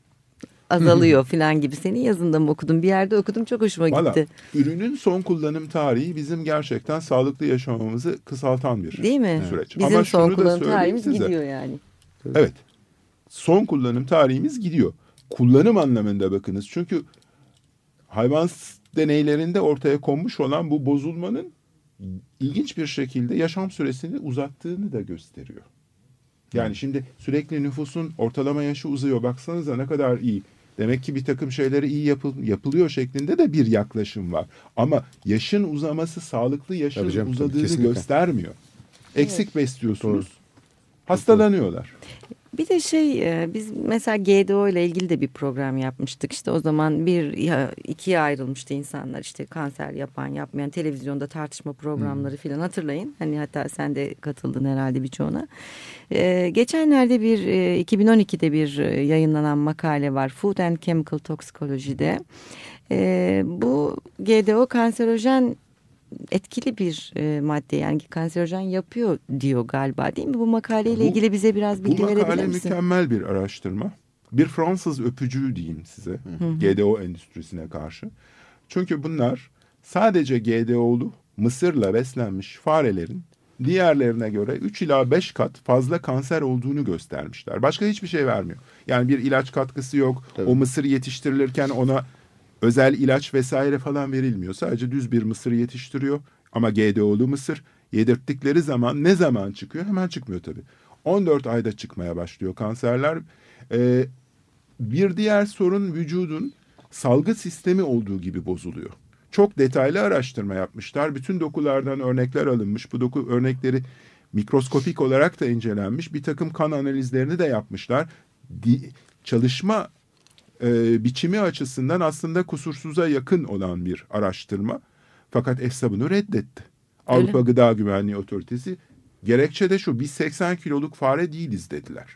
azalıyor falan gibi. Senin yazında mı okudum? Bir yerde okudum. Çok hoşuma gitti. Vallahi, ürünün son kullanım tarihi bizim gerçekten sağlıklı yaşamamızı kısaltan bir Değil mi? süreç. Bizim Ama son kullanım tarihimiz size. gidiyor yani. Evet. Son kullanım tarihimiz gidiyor. Kullanım anlamında bakınız. Çünkü hayvan deneylerinde ortaya konmuş olan bu bozulmanın ilginç bir şekilde yaşam süresini uzattığını da gösteriyor. Yani şimdi sürekli nüfusun ortalama yaşı uzuyor. Baksanıza ne kadar iyi. Demek ki bir takım şeyleri iyi yapıl- yapılıyor şeklinde de bir yaklaşım var. Ama yaşın uzaması sağlıklı yaşın canım, uzadığını göstermiyor. Eksik evet. besliyorsunuz. Doğru. Hastalanıyorlar. Bir de şey biz mesela G D O ile ilgili de bir program yapmıştık. İşte o zaman bir ikiye ayrılmıştı insanlar. İşte kanser yapan yapmayan televizyonda tartışma programları hmm. falan hatırlayın. Hani hatta sen de katıldın herhalde birçoğuna. Ee, geçenlerde bir iki bin on ikide bir yayınlanan makale var. Food and Chemical Toxicology'de. Ee, bu G D O kanserojen etkili bir e, madde, yani kanserojen yapıyor diyor galiba, değil mi? Bu makaleyle bu, ilgili bize biraz bilgi verebilir misin? Bu makale mükemmel bir araştırma. Bir Fransız öpücüğü diyeyim size, hı hı. G D O endüstrisine karşı. Çünkü bunlar sadece G D O'lu mısırla beslenmiş farelerin diğerlerine göre üç ila beş kat fazla kanser olduğunu göstermişler. Başka hiçbir şey vermiyor. Yani bir ilaç katkısı yok. Tabii. O mısır yetiştirilirken ona özel ilaç vesaire falan verilmiyor. Sadece düz bir mısır yetiştiriyor. Ama G D O'lu mısır yedirttikleri zaman ne zaman çıkıyor? Hemen çıkmıyor tabii. on dört ayda çıkmaya başlıyor kanserler. Ee, bir diğer sorun vücudun salgı sistemi olduğu gibi bozuluyor. Çok detaylı araştırma yapmışlar. Bütün dokulardan örnekler alınmış. Bu doku örnekleri mikroskopik olarak da incelenmiş. Bir takım kan analizlerini de yapmışlar. Di- çalışma e, biçimi açısından aslında kusursuza yakın olan bir araştırma. Fakat EFSA bunu reddetti. Öyle. Avrupa Gıda Güvenliği Otoritesi gerekçe de şu: biz seksen kiloluk fare değiliz dediler.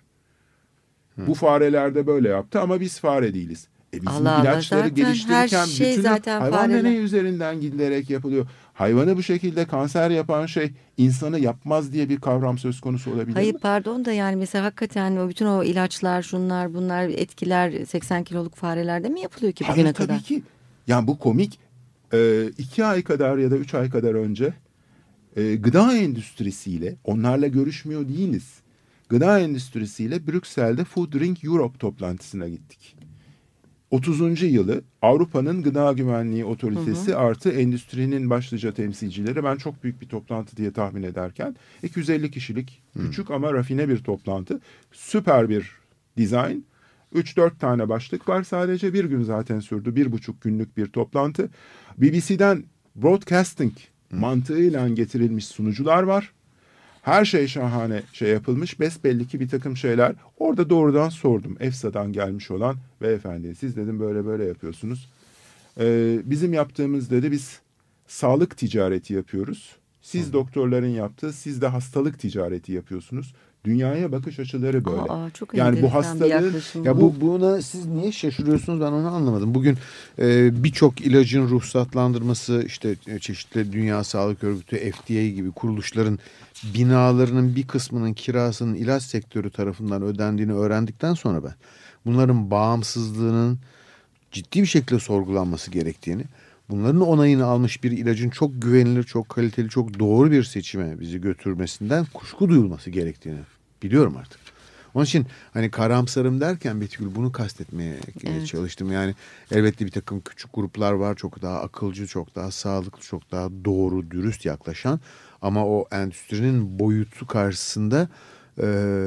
Hı. Bu fareler de böyle yaptı ama biz fare değiliz. E bizim Allah ilaçları Allah, geliştirirken şey bütün hayvan deneyi üzerinden gidilerek yapılıyor. Hayvanı bu şekilde kanser yapan şey insanı yapmaz diye bir kavram söz konusu olabilir Hayır, mi? pardon da yani mesela hakikaten o bütün o ilaçlar, şunlar bunlar, etkiler seksen kiloluk farelerde mi yapılıyor ki bugüne Hayır, kadar? Tabii ki. Yani bu komik. Ee, iki ay kadar ya da üç ay kadar önce e, gıda endüstrisiyle, onlarla görüşmüyor değiliz. Gıda endüstrisiyle Brüksel'de Food Drink Europe toplantısına gittik. otuzuncu yılı Avrupa'nın Gıda Güvenliği Otoritesi, hı hı. artı endüstrinin başlıca temsilcileri, ben çok büyük bir toplantı diye tahmin ederken iki yüz elli kişilik hı. küçük ama rafine bir toplantı. Süper bir dizayn. üç dört tane başlık var, sadece bir gün zaten sürdü. Bir buçuk günlük bir toplantı. B B C'den broadcasting hı. mantığıyla getirilmiş sunucular var. Her şey şahane şey yapılmış. Besbelli ki bir takım şeyler. Orada doğrudan sordum. EFSA'dan gelmiş olan beyefendi, siz dedim böyle böyle yapıyorsunuz. Ee, bizim yaptığımız dedi, biz sağlık ticareti yapıyoruz. Siz Hı. doktorların yaptığı, siz de hastalık ticareti yapıyorsunuz. Dünyaya bakış açıları böyle. Aa, çok yani bu hastalığın, ya bu buna siz niye şaşırıyorsunuz, ben onu anlamadım. Bugün e, birçok ilacın ruhsatlandırması, işte çeşitli Dünya Sağlık Örgütü, F D A gibi kuruluşların binalarının bir kısmının kirasının ilaç sektörü tarafından ödendiğini öğrendikten sonra ben bunların bağımsızlığının ciddi bir şekilde sorgulanması gerektiğini, bunların onayını almış bir ilacın çok güvenilir, çok kaliteli, çok doğru bir seçime bizi götürmesinden kuşku duyulması gerektiğini biliyorum artık. Onun için hani karamsarım derken Betgül bunu kastetmeye evet. çalıştım. Yani elbette bir takım küçük gruplar var, çok daha akılcı, çok daha sağlıklı, çok daha doğru, dürüst yaklaşan, ama o endüstrinin boyutu karşısında e,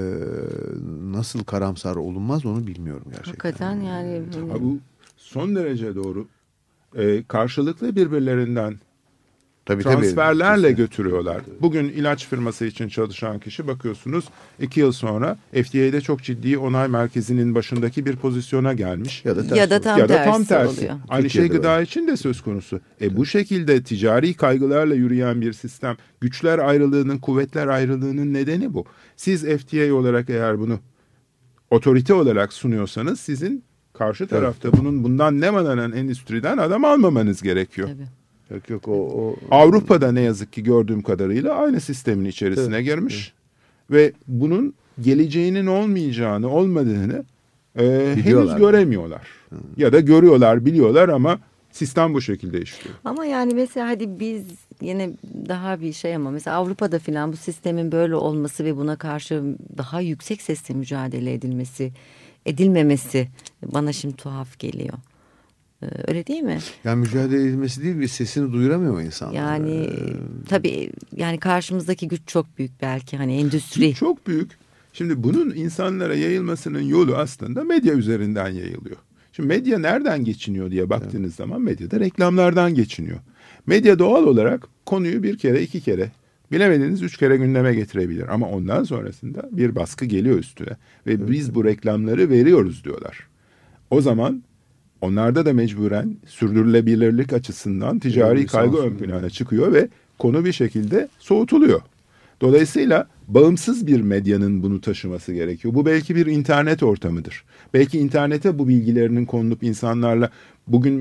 nasıl karamsar olunmaz onu bilmiyorum gerçekten. Hakikaten yani. Ha, bu son derece doğru. Ee, karşılıklı birbirlerinden tabii, transferlerle tabii. götürüyorlar. Bugün ilaç firması için çalışan kişi, bakıyorsunuz iki yıl sonra F D A'de çok ciddi onay merkezinin başındaki bir pozisyona gelmiş. Ya da, ya da tam, ya da tam tersi, tersi oluyor. Aynı Türkiye'de şey gıda var. için de söz konusu. E bu şekilde ticari kaygılarla yürüyen bir sistem, güçler ayrılığının, kuvvetler ayrılığının nedeni bu. Siz F D A olarak eğer bunu otorite olarak sunuyorsanız, sizin karşı tarafta evet. bunun bundan nemalanan endüstriden adam almamanız gerekiyor. Tabii. Yok yok o, o Avrupa'da ne yazık ki gördüğüm kadarıyla aynı sistemin içerisine evet. girmiş evet. ve bunun geleceğinin olmayacağını, olmadığını e, henüz göremiyorlar. Hı. Ya da görüyorlar, biliyorlar ama sistem bu şekilde işliyor. Ama yani mesela hadi biz yine daha bir şey, ama mesela Avrupa'da filan bu sistemin böyle olması ve buna karşı daha yüksek sesle mücadele edilmesi, edilmemesi bana şimdi tuhaf geliyor. Öyle değil mi? Yani mücadele edilmesi değil, bir sesini duyuramıyor o insanlar. Yani ee... tabii yani karşımızdaki güç çok büyük belki, hani endüstri. Güç çok büyük. Şimdi bunun insanlara yayılmasının yolu aslında medya üzerinden yayılıyor. Şimdi medya nereden geçiniyor diye baktığınız evet. zaman medyada reklamlardan geçiniyor. Medya doğal olarak konuyu bir kere, iki kere, bilemediniz üç kere gündeme getirebilir. Ama ondan sonrasında bir baskı geliyor üstüne. Ve evet. biz bu reklamları veriyoruz diyorlar. O zaman onlarda da mecburen sürdürülebilirlik açısından ticari evet, kaygı ön plana çıkıyor ve konu bir şekilde soğutuluyor. Dolayısıyla bağımsız bir medyanın bunu taşıması gerekiyor. Bu belki bir internet ortamıdır. Belki internete bu bilgilerinin konulup insanlarla, bugün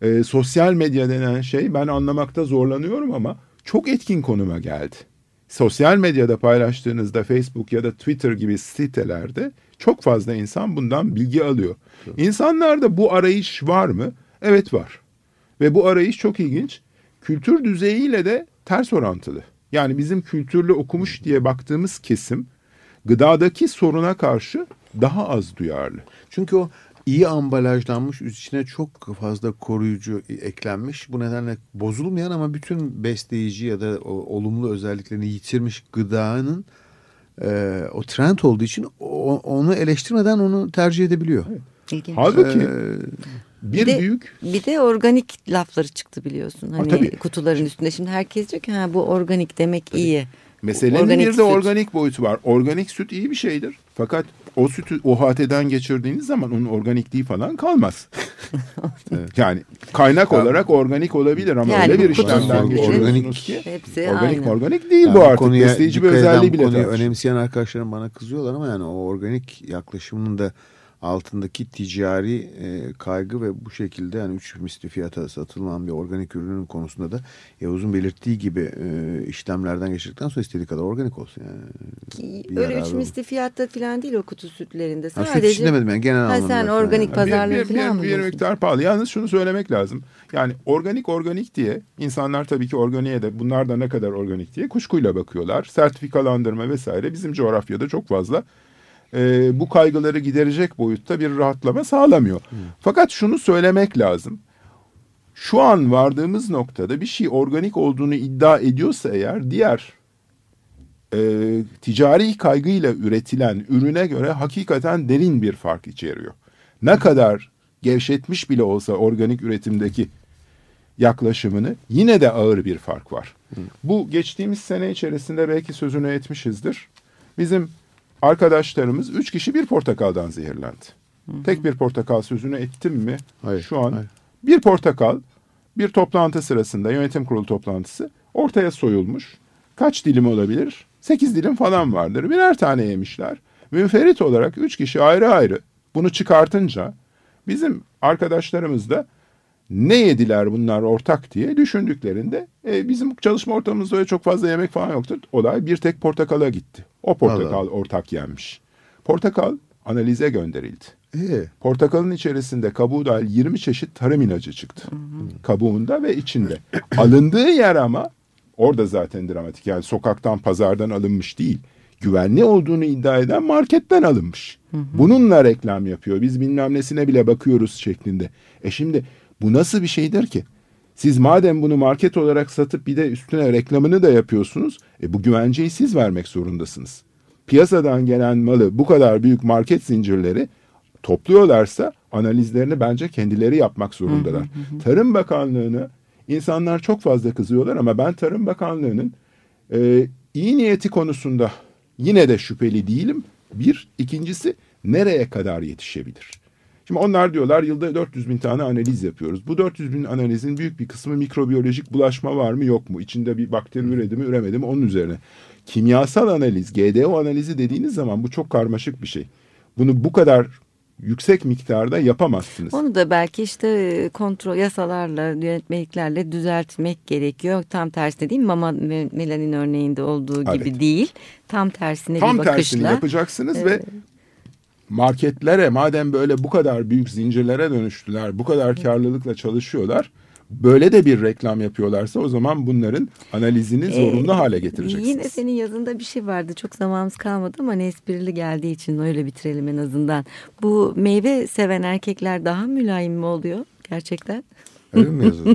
e, sosyal medya denen şey ben anlamakta zorlanıyorum ama çok etkin konuma geldi. Sosyal medyada paylaştığınızda Facebook ya da Twitter gibi sitelerde çok fazla insan bundan bilgi alıyor. Evet. İnsanlarda bu arayış var mı? Evet var. Ve bu arayış çok ilginç. Kültür düzeyiyle de ters orantılı. Yani bizim kültürlü okumuş diye baktığımız kesim gıdadaki soruna karşı daha az duyarlı. Çünkü o iyi ambalajlanmış, içine çok fazla koruyucu eklenmiş. Bu nedenle bozulmayan ama bütün besleyici ya da o olumlu özelliklerini yitirmiş gıdanın e, o trend olduğu için o, onu eleştirmeden onu tercih edebiliyor. Evet. İlginç. Halbuki ee, bir, bir de, büyük... Bir de organik lafları çıktı biliyorsun. Hani ha, kutuların üstünde. Şimdi herkes diyor ki ha, bu organik demek tabii. iyi. Meselenin organik bir de süt. Organik boyutu var. Organik süt iyi bir şeydir. Fakat o sütü O H T'den geçirdiğiniz zaman onun organikliği falan kalmaz. Evet. Yani kaynak yani, olarak organik olabilir ama yani öyle bir işlemden geçiriyorsunuz ki hepsi organik aynı. Organik değil yani bu artık. Besleyici bir özelliği bile tartışıyor. Önemseyen arkadaşlarım bana kızıyorlar ama yani o organik yaklaşımının da altındaki ticari e, kaygı ve bu şekilde yani üç misli fiyata satılan bir organik ürünün konusunda da Yavuz'un belirttiği gibi e, işlemlerden geçirdikten sonra istediği kadar organik olsun. Yani. Ki, öyle üç misli fiyatta falan değil o kutu sütlerinde. Sadece, ha, süt için demedim yani genel anlamda. Sen organik yani. Pazarları bir, falan mı? Bir, bir, bir miktar pahalı. Yalnız şunu söylemek lazım. Yani organik organik diye insanlar tabii ki organiğe de bunlar da ne kadar organik diye kuşkuyla bakıyorlar. Sertifikalandırma vesaire bizim coğrafyada çok fazla Ee, bu kaygıları giderecek boyutta bir rahatlama sağlamıyor. Hmm. Fakat şunu söylemek lazım. Şu an vardığımız noktada bir şey organik olduğunu iddia ediyorsa eğer diğer e, ticari kaygıyla üretilen ürüne göre hakikaten derin bir fark içeriyor. Ne kadar gevşetmiş bile olsa organik üretimdeki yaklaşımını yine de ağır bir fark var. Hmm. Bu geçtiğimiz sene içerisinde belki sözünü etmişizdir. Bizim arkadaşlarımız üç kişi bir portakaldan zehirlendi. Hı hı. Tek bir portakal sözünü ettim mi? Hayır, Şu an hayır. Bir portakal bir toplantı sırasında yönetim kurulu toplantısı ortaya soyulmuş. Kaç dilim olabilir? Sekiz dilim falan vardır. Birer tane yemişler. Münferit olarak üç kişi ayrı ayrı bunu çıkartınca bizim arkadaşlarımız da ne yediler bunlar ortak diye düşündüklerinde e, bizim çalışma ortamımızda öyle çok fazla yemek falan yoktur. Olay bir tek portakala gitti. O portakal Allah. Ortak yenmiş. Portakal analize gönderildi. Ee? Portakalın içerisinde kabuğu dahil yirmi çeşit tarım ilacı çıktı. Hı hı. Kabuğunda ve içinde. Alındığı yer ama orada zaten dramatik. Yani sokaktan, pazardan alınmış değil. Güvenli olduğunu iddia eden marketten alınmış. Hı hı. Bununla reklam yapıyor. Biz bilmem nesine bile bakıyoruz şeklinde. E şimdi bu nasıl bir şeydir ki? Siz madem bunu market olarak satıp bir de üstüne reklamını da yapıyorsunuz, e bu güvenceyi siz vermek zorundasınız. Piyasadan gelen malı bu kadar büyük market zincirleri topluyorlarsa analizlerini bence kendileri yapmak zorundalar. Hı hı hı. Tarım Bakanlığı'nı insanlar çok fazla kızıyorlar ama ben Tarım Bakanlığı'nın e, iyi niyeti konusunda yine de şüpheli değilim. Bir, ikincisi nereye kadar yetişebilir? Şimdi onlar diyorlar yılda dört yüz bin tane analiz yapıyoruz. Bu dört yüz bin analizin büyük bir kısmı mikrobiyolojik bulaşma var mı yok mu? İçinde bir bakteri üredi mi üremedi mi onun üzerine. Kimyasal analiz, G D O analizi dediğiniz zaman bu çok karmaşık bir şey. Bunu bu kadar yüksek miktarda yapamazsınız. Onu da belki işte kontrol yasalarla, yönetmeliklerle düzeltmek gerekiyor. Tam tersine değil mi? Mama ve melanin örneğinde olduğu gibi evet. değil. Tam tersine Tam bir bakışla. Tam tersini yapacaksınız ee, ve marketlere madem böyle bu kadar büyük zincirlere dönüştüler, bu kadar karlılıkla çalışıyorlar, böyle de bir reklam yapıyorlarsa o zaman bunların analizini ee, zorunlu hale getireceksiniz. Yine senin yazında bir şey vardı, çok zamanımız kalmadı ama hani esprili geldiği için öyle bitirelim en azından. Bu meyve seven erkekler daha mülayim mi oluyor gerçekten? Öyle mi yazıldı?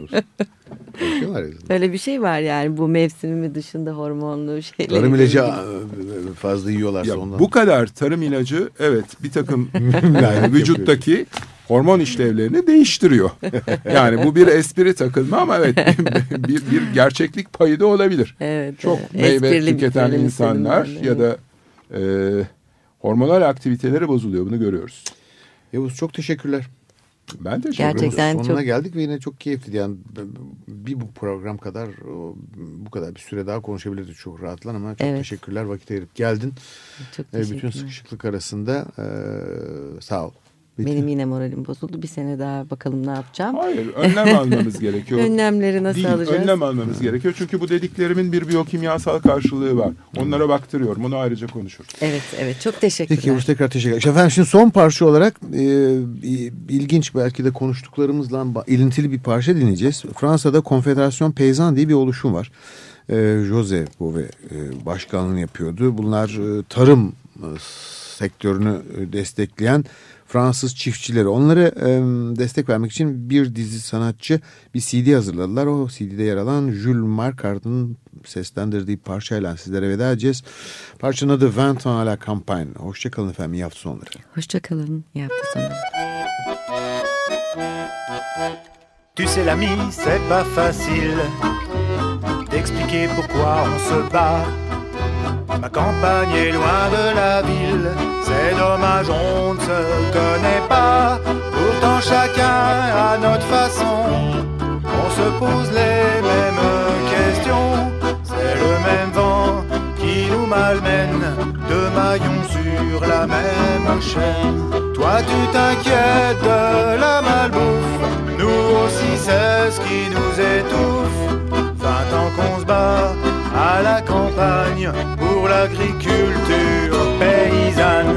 Öyle bir şey var yani bu mevsimi dışında hormonlu şeyler. Tarım ilacı fazla yiyorlarsa ya, ondan. Bu kadar tarım ilacı evet bir takım yani vücuttaki hormon işlevlerini değiştiriyor. Yani bu bir espri takılma ama evet bir, bir, bir gerçeklik payı da olabilir. Evet, çok evet. meyve tüketen insanlar ya da e, hormonal aktiviteleri bozuluyor, bunu görüyoruz. Yavuz çok teşekkürler. Ben teşekkür ederim. Gerçekten Sonuna çok... geldik ve yine çok keyifli. Yani bir bu program kadar bu kadar bir süre daha konuşabilirdik çok rahatlan ama çok evet. teşekkürler vakit ayırıp geldin. Çok teşekkürler. Bütün sıkışıklık arasında e, sağ ol. Benim yine moralim bozuldu. Bir sene daha bakalım ne yapacağım. Hayır, önlem almamız gerekiyor. Önlemleri nasıl Değil, alacağız? Önlem almamız gerekiyor. Çünkü bu dediklerimin bir biyokimyasal karşılığı var. Onlara baktırıyorum. Onu ayrıca konuşuruz. Evet, evet. Çok teşekkürler. Peki, hoş tekrar teşekkür ederim. Efendim, şimdi son parça olarak e, ilginç, belki de konuştuklarımızla ilintili bir parça dinleyeceğiz. Fransa'da Konfederasyon Peyzan diye bir oluşum var. E, Jose Bové e, başkanlığını yapıyordu. Bunlar e, tarım e, sektörünü destekleyen Fransız çiftçileri. Onları e, destek vermek için bir dizi sanatçı bir C D hazırladılar. O C D'de yer alan Jules Marcard'ın seslendirdiği parçayla sizlere veda edeceğiz. Parçanın adı Vingt ans à la campagne. Hoşçakalın efendim, iyi hafta sonları. Hoşçakalın, iyi hafta sonları. Tu sais l'ami, c'est pas facile d'expliquer pourquoi on se bat. Ma campagne est loin de la ville, c'est dommage, on ne se connaît pas. Pourtant chacun à notre façon, on se pose les mêmes questions. C'est le même vent qui nous malmène, deux maillons sur la même chaîne. Toi tu t'inquiètes de la malbouffe, nous aussi c'est ce qui nous étouffe. Vingt ans qu'on se bat à la campagne pour l'agriculture paysanne.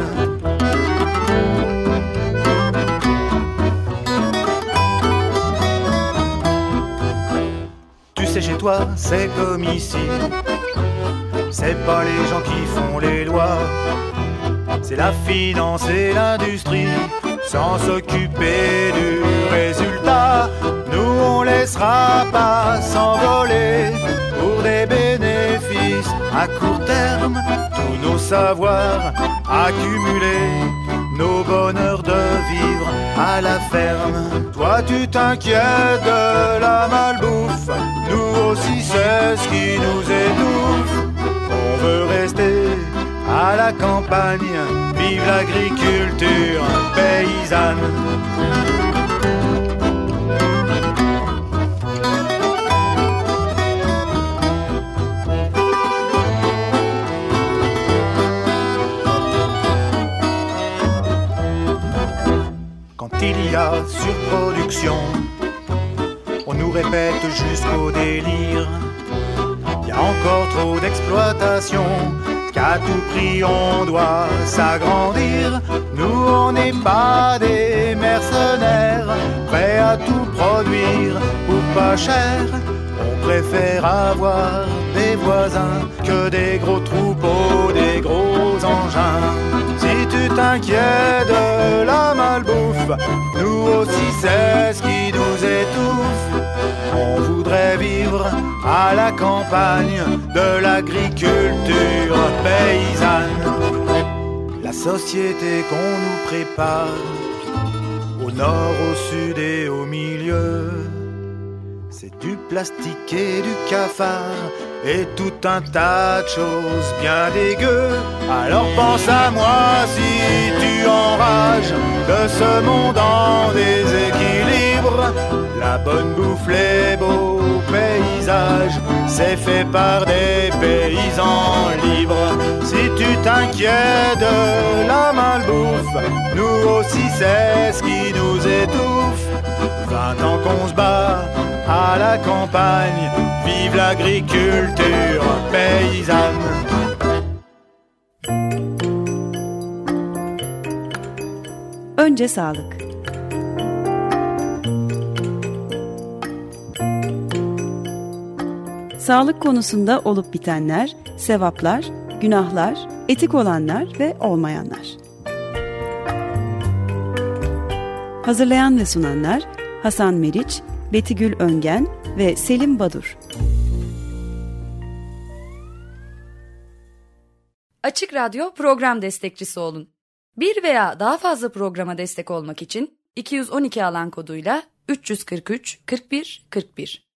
Tu sais, chez toi c'est comme ici, c'est pas les gens qui font les lois, c'est la finance et l'industrie, sans s'occuper du résultat. Nous on laissera pas s'envoler pour des bénéfices à court terme, tous nos savoirs accumulés, nos bonheurs de vivre à la ferme. Toi tu t'inquiètes de la malbouffe, nous aussi c'est ce qui nous étouffe. On veut rester à la campagne, vive l'agriculture paysanne. Quand il y a surproduction, on nous répète jusqu'au délire, il y a encore trop d'exploitation, qu'à tout prix on doit s'agrandir. Nous on n'est pas des mercenaires, prêts à tout produire pour pas cher. On préfère avoir des voisins que des gros troupeaux, des gros engins. Si tu t'inquiètes de la malbouffe, nous aussi c'est ce qui nous étouffe. On voudrait vivre à la campagne de l'agriculture paysanne. La société qu'on nous prépare, au nord, au sud et au milieu, c'est du plastique et du cafard et tout un tas de choses bien dégueu. Alors pense à moi si tu enrages de ce monde en déséquilibre. La bonne bouffe, les beaux paysages, c'est fait par des paysans libres. Si tu t'inquiètes de la malbouffe, nous aussi c'est ce qui nous étouffe. Vingt ans qu'on se bat à la campagne, vive l'agriculture paysanne. Önce sağlık. Sağlık konusunda olup bitenler, sevaplar, günahlar, etik olanlar ve olmayanlar. Hazırlayan ve sunanlar Hasan Meriç, Betigül Öngen ve Selim Badur. Açık Radyo program destekçisi olun. Bir veya daha fazla programa destek olmak için iki yüz on iki alan koduyla üç yüz kırk üç kırk bir kırk bir